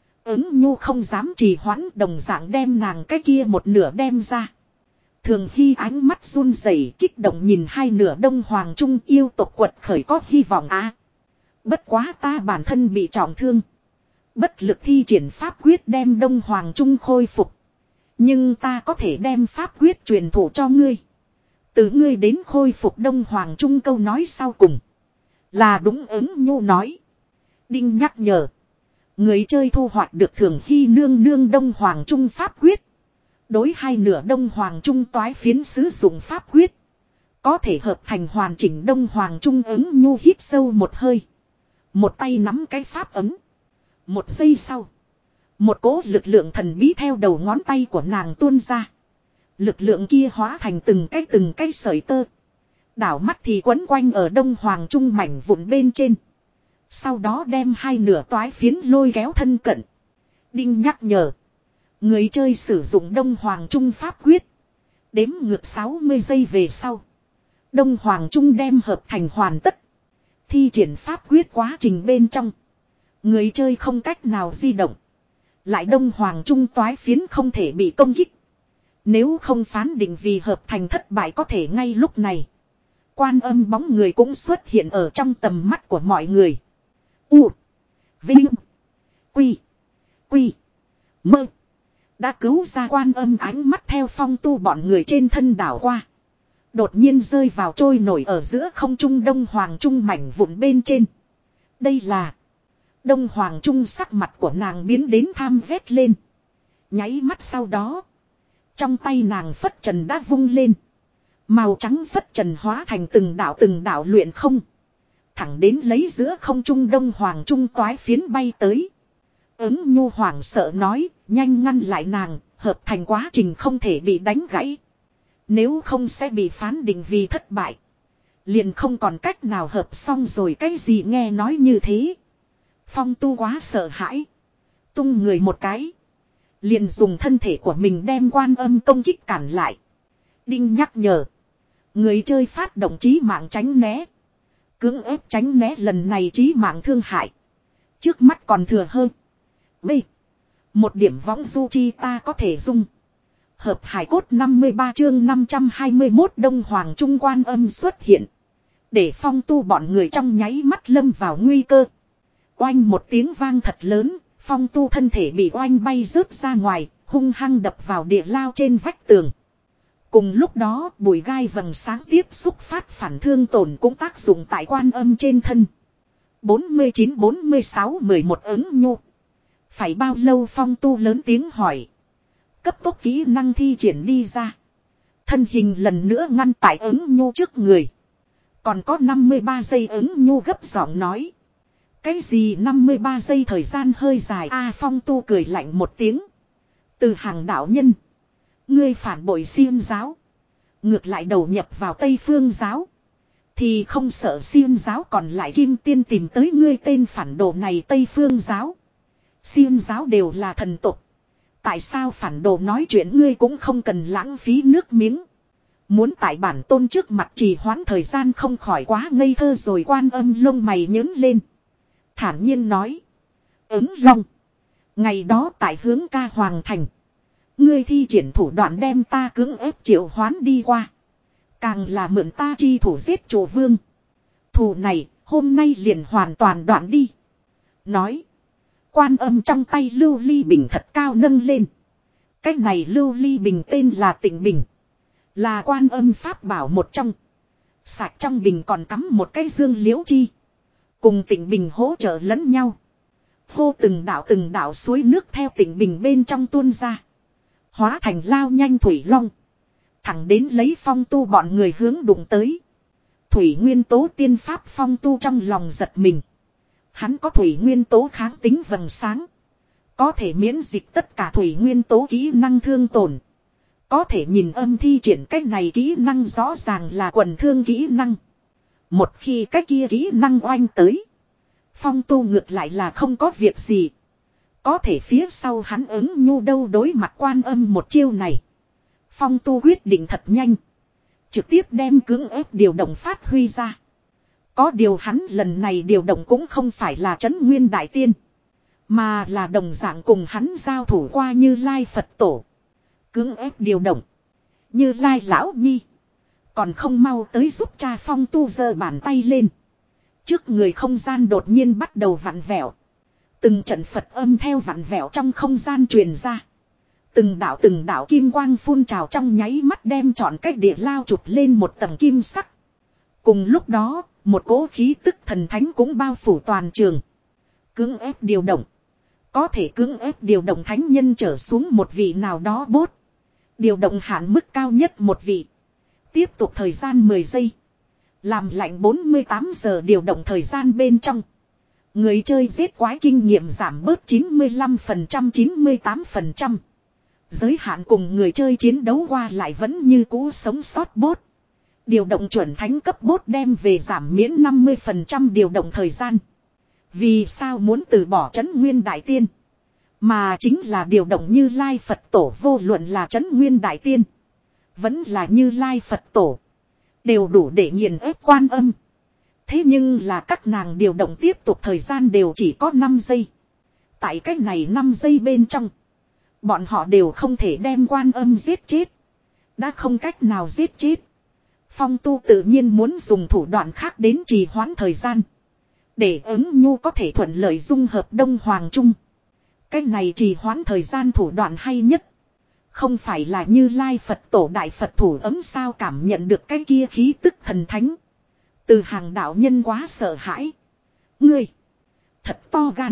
Ứng nhu không dám trì hoãn đồng dạng đem nàng cái kia một nửa đem ra. Thường Hy ánh mắt run rẩy kích động nhìn hai nửa Đông Hoàng Trung yêu tộc quật khởi có hy vọng á. Bất quá ta bản thân bị trọng thương. Bất lực thi triển pháp quyết đem Đông Hoàng Trung khôi phục. Nhưng ta có thể đem pháp quyết truyền thụ cho ngươi. Từ ngươi đến khôi phục Đông Hoàng Trung câu nói sau cùng. Là đúng ứng nhu nói. Đinh nhắc nhở. Người chơi thu hoạch được Thường Hy nương nương Đông Hoàng Trung pháp quyết. Đối hai nửa Đông Hoàng Trung toái phiến sử dụng pháp quyết. Có thể hợp thành hoàn chỉnh Đông Hoàng Trung ứng nhu hít sâu một hơi. Một tay nắm cái pháp ấm. Một giây sau. Một cỗ lực lượng thần bí theo đầu ngón tay của nàng tuôn ra. Lực lượng kia hóa thành từng cái từng cái sợi tơ. Đảo mắt thì quấn quanh ở Đông Hoàng Trung mảnh vụn bên trên. Sau đó đem hai nửa toái phiến lôi kéo thân cận. Đinh nhắc nhở. Người chơi sử dụng Đông Hoàng Trung pháp quyết. Đếm ngược sáu mươi giây về sau. Đông Hoàng Trung đem hợp thành hoàn tất. Thi triển pháp quyết quá trình bên trong. Người chơi không cách nào di động. Lại Đông Hoàng Trung toái phiến không thể bị công kích. Nếu không phán định vì hợp thành thất bại có thể ngay lúc này. Quan Âm bóng người cũng xuất hiện ở trong tầm mắt của mọi người. U. Vinh. Quy. Quy. Mơ. Đã cứu ra Quan Âm ánh mắt theo Phong tu bọn người trên thân đảo qua. Đột nhiên rơi vào trôi nổi ở giữa không trung Đông Hoàng Trung mảnh vụn bên trên. Đây là. Đông Hoàng Trung sắc mặt của nàng biến đến tham vét lên. Nháy mắt sau đó. Trong tay nàng phất trần đã vung lên. Màu trắng phất trần hóa thành từng đạo từng đạo luyện không. Thẳng đến lấy giữa không trung Đông Hoàng Trung toái phiến bay tới. Ứng nhu hoảng sợ nói, nhanh ngăn lại nàng, hợp thành quá trình không thể bị đánh gãy. Nếu không sẽ bị phán định vì thất bại. Liền không còn cách nào hợp xong rồi cái gì nghe nói như thế. Phong tu quá sợ hãi. Tung người một cái. Liền dùng thân thể của mình đem Quan Âm công kích cản lại. Đinh nhắc nhở. Người chơi phát động chí mạng tránh né. Cưỡng ép tránh né lần này chí mạng thương hại. Trước mắt còn thừa hơn. B. Một điểm võng du chi ta có thể dung. Hợp hải cốt năm mươi ba chương năm trăm hai mươi mốt Đông Hoàng Trung Quan Âm xuất hiện. Để Phong tu bọn người trong nháy mắt lâm vào nguy cơ. Oanh một tiếng vang thật lớn. Phong tu thân thể bị oanh bay rớt ra ngoài. Hung hăng đập vào địa lao trên vách tường. Cùng lúc đó bụi gai vầng sáng tiếp xúc phát phản thương tổn cũng tác dụng tại Quan Âm trên thân. bốn mươi chín bốn mươi sáu mười một ứng nhu. Phải bao lâu Phong tu lớn tiếng hỏi. Cấp tốc kỹ năng thi triển đi ra. Thân hình lần nữa ngăn tại ứng nhu trước người. Còn có năm mươi ba giây ứng nhu gấp giọng nói. Cái gì năm mươi ba giây thời gian hơi dài a à, Phong tu cười lạnh một tiếng. Từ hàng đạo nhân. Ngươi phản bội Xiêm giáo. Ngược lại đầu nhập vào Tây Phương giáo. Thì không sợ Xiêm giáo còn lại Kim Tiên tìm tới ngươi tên phản đồ này Tây Phương giáo. Xiêm giáo đều là thần tục. Tại sao phản đồ nói chuyện ngươi cũng không cần lãng phí nước miếng. Muốn tại bản tôn trước mặt trì hoãn thời gian không khỏi quá ngây thơ rồi. Quan Âm lông mày nhớn lên. Thản nhiên nói. Ứng long. Ngày đó tại hướng ca hoàng thành. Ngươi thi triển thủ đoạn đem ta cưỡng ép triệu hoán đi qua. Càng là mượn ta chi thủ giết chủ vương. Thủ này hôm nay liền hoàn toàn đoạn đi. Nói. Quan Âm trong tay lưu ly bình thật cao nâng lên. Cái này lưu ly bình tên là Tịnh Bình. Là Quan Âm pháp bảo một trong. Sạch trong bình còn cắm một cái dương liễu chi. Cùng Tịnh Bình hỗ trợ lẫn nhau. Hô từng đạo từng đạo suối nước theo Tịnh Bình bên trong tuôn ra. Hóa thành lao nhanh thủy long. Thẳng đến lấy Phong tu bọn người hướng đụng tới. Thủy nguyên tố tiên pháp Phong tu trong lòng giật mình. Hắn có thủy nguyên tố kháng tính vầng sáng. Có thể miễn dịch tất cả thủy nguyên tố kỹ năng thương tổn. Có thể nhìn âm thi triển cách này kỹ năng rõ ràng là quần thương kỹ năng. Một khi cách kia kỹ năng oanh tới. Phong Tu ngược lại là không có việc gì. Có thể phía sau hắn ứng nhu đâu đối mặt Quan Âm một chiêu này. Phong Tu quyết định thật nhanh. Trực tiếp đem cưỡng ép điều động phát huy ra. Có điều hắn lần này điều động cũng không phải là Trấn Nguyên Đại Tiên. Mà là đồng dạng cùng hắn giao thủ qua Như Lai Phật Tổ. Cưỡng ép điều động. Như Lai Lão Nhi. Còn không mau tới giúp cha. Phong Tu giơ bàn tay lên. Trước người không gian đột nhiên bắt đầu vặn vẹo. Từng trận Phật âm theo vặn vẹo trong không gian truyền ra. Từng đạo từng đạo kim quang phun trào trong nháy mắt đem trọn cách địa lao chụp lên một tầng kim sắc. Cùng lúc đó, một cỗ khí tức thần thánh cũng bao phủ toàn trường. Cưỡng ép điều động. Có thể cưỡng ép điều động thánh nhân trở xuống một vị nào đó bốt. Điều động hạn mức cao nhất một vị. Tiếp tục thời gian mười giây. Làm lạnh bốn mươi tám giờ điều động thời gian bên trong. Người chơi giết quái kinh nghiệm giảm bớt chín mươi lăm phần trăm chín mươi tám phần trăm. Giới hạn cùng người chơi chiến đấu qua lại vẫn như cũ sống sót bốt. Điều động chuẩn thánh cấp bốt đem về giảm miễn năm mươi phần trăm điều động thời gian. Vì sao muốn từ bỏ Trấn Nguyên Đại Tiên? Mà chính là điều động Như Lai Phật Tổ, vô luận là Trấn Nguyên Đại Tiên. Vẫn là Như Lai Phật Tổ. Đều đủ để nghiền ép Quan Âm. Thế nhưng là các nàng điều động tiếp tục thời gian đều chỉ có năm giây. Tại cách này năm giây bên trong. Bọn họ đều không thể đem Quan Âm giết chết. Đã không cách nào giết chết. Phong Tu tự nhiên muốn dùng thủ đoạn khác đến trì hoãn thời gian. Để ứng nhu có thể thuận lợi dung hợp Đông Hoàng Trung. Cách này trì hoãn thời gian thủ đoạn hay nhất. Không phải là Như Lai Phật Tổ Đại Phật thủ ấm sao cảm nhận được cái kia khí tức thần thánh. Từ hàng đạo nhân quá sợ hãi. Ngươi. Thật to gan.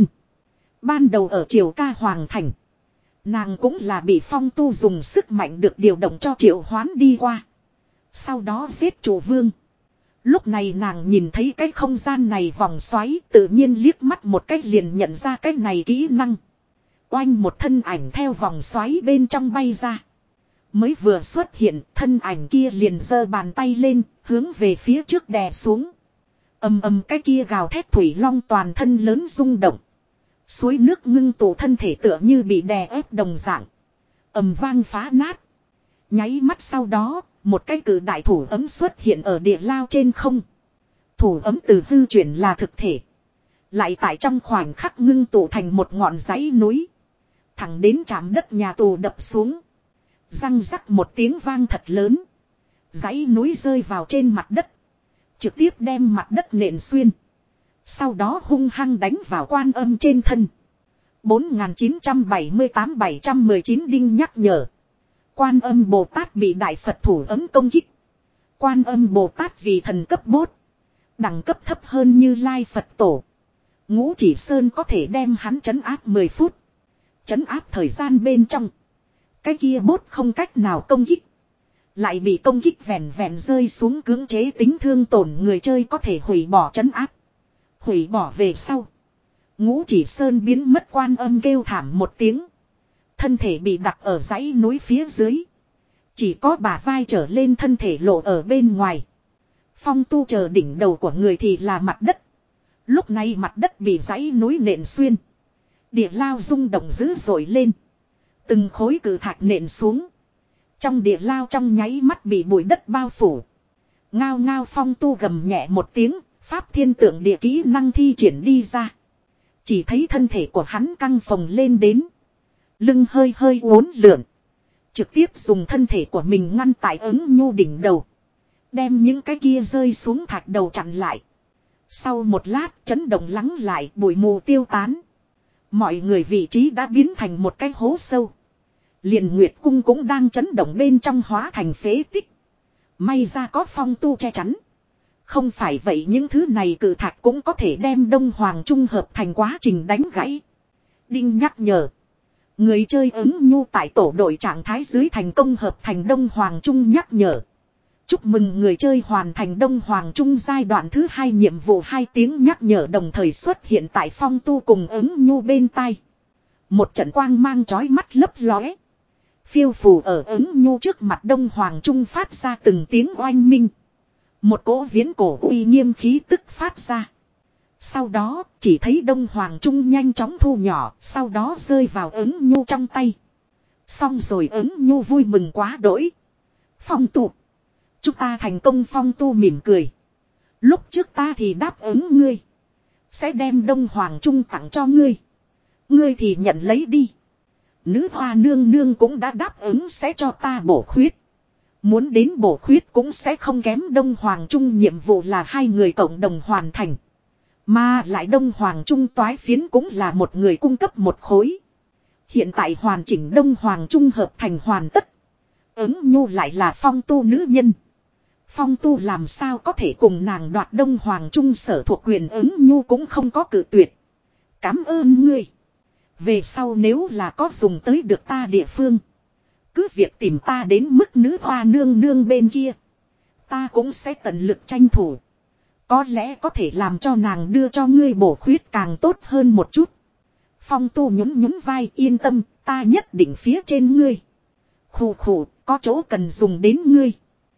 Ban đầu ở Triều Ca Hoàng Thành. Nàng cũng là bị Phong Tu dùng sức mạnh được điều động cho triệu hoán đi qua. Sau đó giết chủ vương. Lúc này nàng nhìn thấy cái không gian này vòng xoáy, tự nhiên liếc mắt một cách liền nhận ra cái này kỹ năng. Oanh một thân ảnh theo vòng xoáy bên trong bay ra. Mới vừa xuất hiện, thân ảnh kia liền giơ bàn tay lên, hướng về phía trước đè xuống. Ầm ầm cái kia gào thét thủy long toàn thân lớn rung động. Suối nước ngưng tụ thân thể tựa như bị đè ép đồng dạng. Ầm vang phá nát. Nháy mắt sau đó, một cái cử đại thủ ấm xuất hiện ở địa lao trên không. Thủ ấm từ hư chuyển là thực thể. Lại tại trong khoảnh khắc ngưng tụ thành một ngọn dãy núi. Thẳng đến chạm đất nhà tù đập xuống. Răng rắc một tiếng vang thật lớn. Dãy núi rơi vào trên mặt đất. Trực tiếp đem mặt đất nện xuyên. Sau đó hung hăng đánh vào Quan Âm trên thân. bốn nghìn chín trăm bảy mươi tám bảy trăm mười chín đinh nhắc nhở. Quan Âm Bồ Tát bị Đại Phật thủ ấm công kích. Quan Âm Bồ Tát vì thần cấp bốt. Đẳng cấp thấp hơn Như Lai Phật Tổ. Ngũ Chỉ Sơn có thể đem hắn trấn áp mười phút. Trấn áp thời gian bên trong. Cái kia bốt không cách nào công kích. Lại bị công kích vẹn vẹn rơi xuống cưỡng chế tính thương tổn người chơi có thể hủy bỏ trấn áp. Hủy bỏ về sau. Ngũ Chỉ Sơn biến mất Quan Âm kêu thảm một tiếng. Thân thể bị đặt ở dãy núi phía dưới. Chỉ có bả vai trở lên thân thể lộ ở bên ngoài. Phong Tu chờ đỉnh đầu của người thì là mặt đất. Lúc này mặt đất bị dãy núi nện xuyên. Địa lao rung động dữ dội lên. Từng khối cử thạch nện xuống. Trong địa lao trong nháy mắt bị bụi đất bao phủ. Ngao ngao. Phong Tu gầm nhẹ một tiếng. Pháp thiên tượng địa kỹ năng thi triển đi ra. Chỉ thấy thân thể của hắn căng phồng lên đến. Lưng hơi hơi uốn lượn. Trực tiếp dùng thân thể của mình ngăn tại ứng nhu đỉnh đầu. Đem những cái kia rơi xuống thạch đầu chặn lại. Sau một lát chấn động lắng lại, bụi mù tiêu tán. Mọi người vị trí đã biến thành một cái hố sâu. Liền Nguyệt Cung cũng đang chấn động bên trong hóa thành phế tích. May ra có Phong Tu che chắn. Không phải vậy những thứ này cự thạch cũng có thể đem Đông Hoàng Trung hợp thành quá trình đánh gãy. Đinh nhắc nhở. Người chơi ứng nhu tại tổ đội trạng thái dưới thành công hợp thành Đông Hoàng Trung nhắc nhở. Chúc mừng người chơi hoàn thành Đông Hoàng Trung giai đoạn thứ hai nhiệm vụ, hai tiếng nhắc nhở đồng thời xuất hiện tại Phong Tu cùng ứng nhu bên tai. Một trận quang mang chói mắt lấp lóe. Phiêu phù ở ứng nhu trước mặt Đông Hoàng Trung phát ra từng tiếng oanh minh. Một cỗ viễn cổ uy nghiêm khí tức phát ra. Sau đó chỉ thấy Đông Hoàng Trung nhanh chóng thu nhỏ, sau đó rơi vào ứng nhu trong tay. Xong rồi ứng nhu vui mừng quá đỗi. Phong Tu, chúng ta thành công. Phong Tu mỉm cười. Lúc trước ta thì đáp ứng ngươi, sẽ đem Đông Hoàng Trung tặng cho ngươi. Ngươi thì nhận lấy đi. Nữ hoa nương nương cũng đã đáp ứng sẽ cho ta bổ khuyết. Muốn đến bổ khuyết cũng sẽ không kém. Đông Hoàng Trung nhiệm vụ là hai người cộng đồng hoàn thành. Mà lại Đông Hoàng Trung toái phiến cũng là một người cung cấp một khối. Hiện tại hoàn chỉnh Đông Hoàng Trung hợp thành hoàn tất. Ứng nhu lại là Phong Tu nữ nhân. Phong Tu làm sao có thể cùng nàng đoạt Đông Hoàng Trung sở thuộc quyền. Ứng nhu cũng không có cự tuyệt. Cảm ơn ngươi. Về sau nếu là có dùng tới được ta địa phương, cứ việc tìm ta đến mức nữ hoa nương nương bên kia, ta cũng sẽ tận lực tranh thủ. Có lẽ có thể làm cho nàng đưa cho ngươi bổ khuyết càng tốt hơn một chút. Phong Tu nhún nhún vai, yên tâm, ta nhất định phía trên ngươi. Khù khù, có chỗ cần dùng đến ngươi.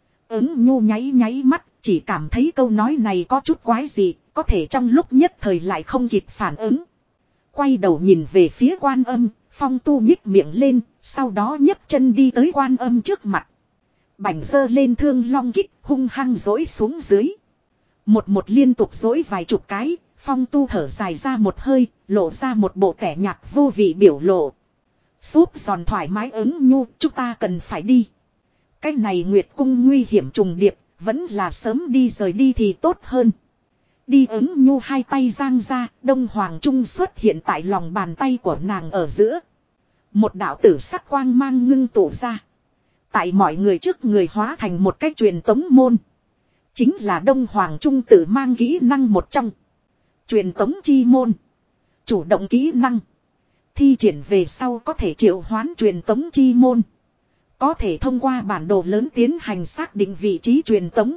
Ứng nhu nháy nháy mắt, chỉ cảm thấy câu nói này có chút quái gì, có thể trong lúc nhất thời lại không kịp phản ứng. Quay đầu nhìn về phía Quan Âm, Phong Tu nhích miệng lên, sau đó nhấc chân đi tới Quan Âm trước mặt. Bảnh giơ lên thương long kích, hung hăng dỗi xuống dưới. Một một liên tục dỗi vài chục cái, Phong Tu thở dài ra một hơi, lộ ra một bộ kẻ nhạt vô vị biểu lộ. Súp giòn thoải mái ứng nhu, chúng ta cần phải đi. Cái này Nguyệt Cung nguy hiểm trùng điệp, vẫn là sớm đi rời đi thì tốt hơn. Đi. Ứng nhu hai tay giang ra, Đông Hoàng Trung xuất hiện tại lòng bàn tay của nàng ở giữa. Một đạo tử sắc quang mang ngưng tụ ra. Tại mọi người trước người hóa thành một cái truyền tống môn. Chính là Đông Hoàng Trung tự mang kỹ năng một trong. Truyền tống chi môn. Chủ động kỹ năng. Thi triển về sau có thể triệu hoán truyền tống chi môn. Có thể thông qua bản đồ lớn tiến hành xác định vị trí truyền tống.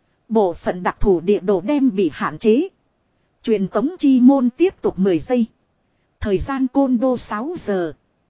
Bộ phận đặc thù địa đồ đem bị hạn chế. Truyền tống chi môn tiếp tục mười giây. Thời gian côn đô sáu giờ.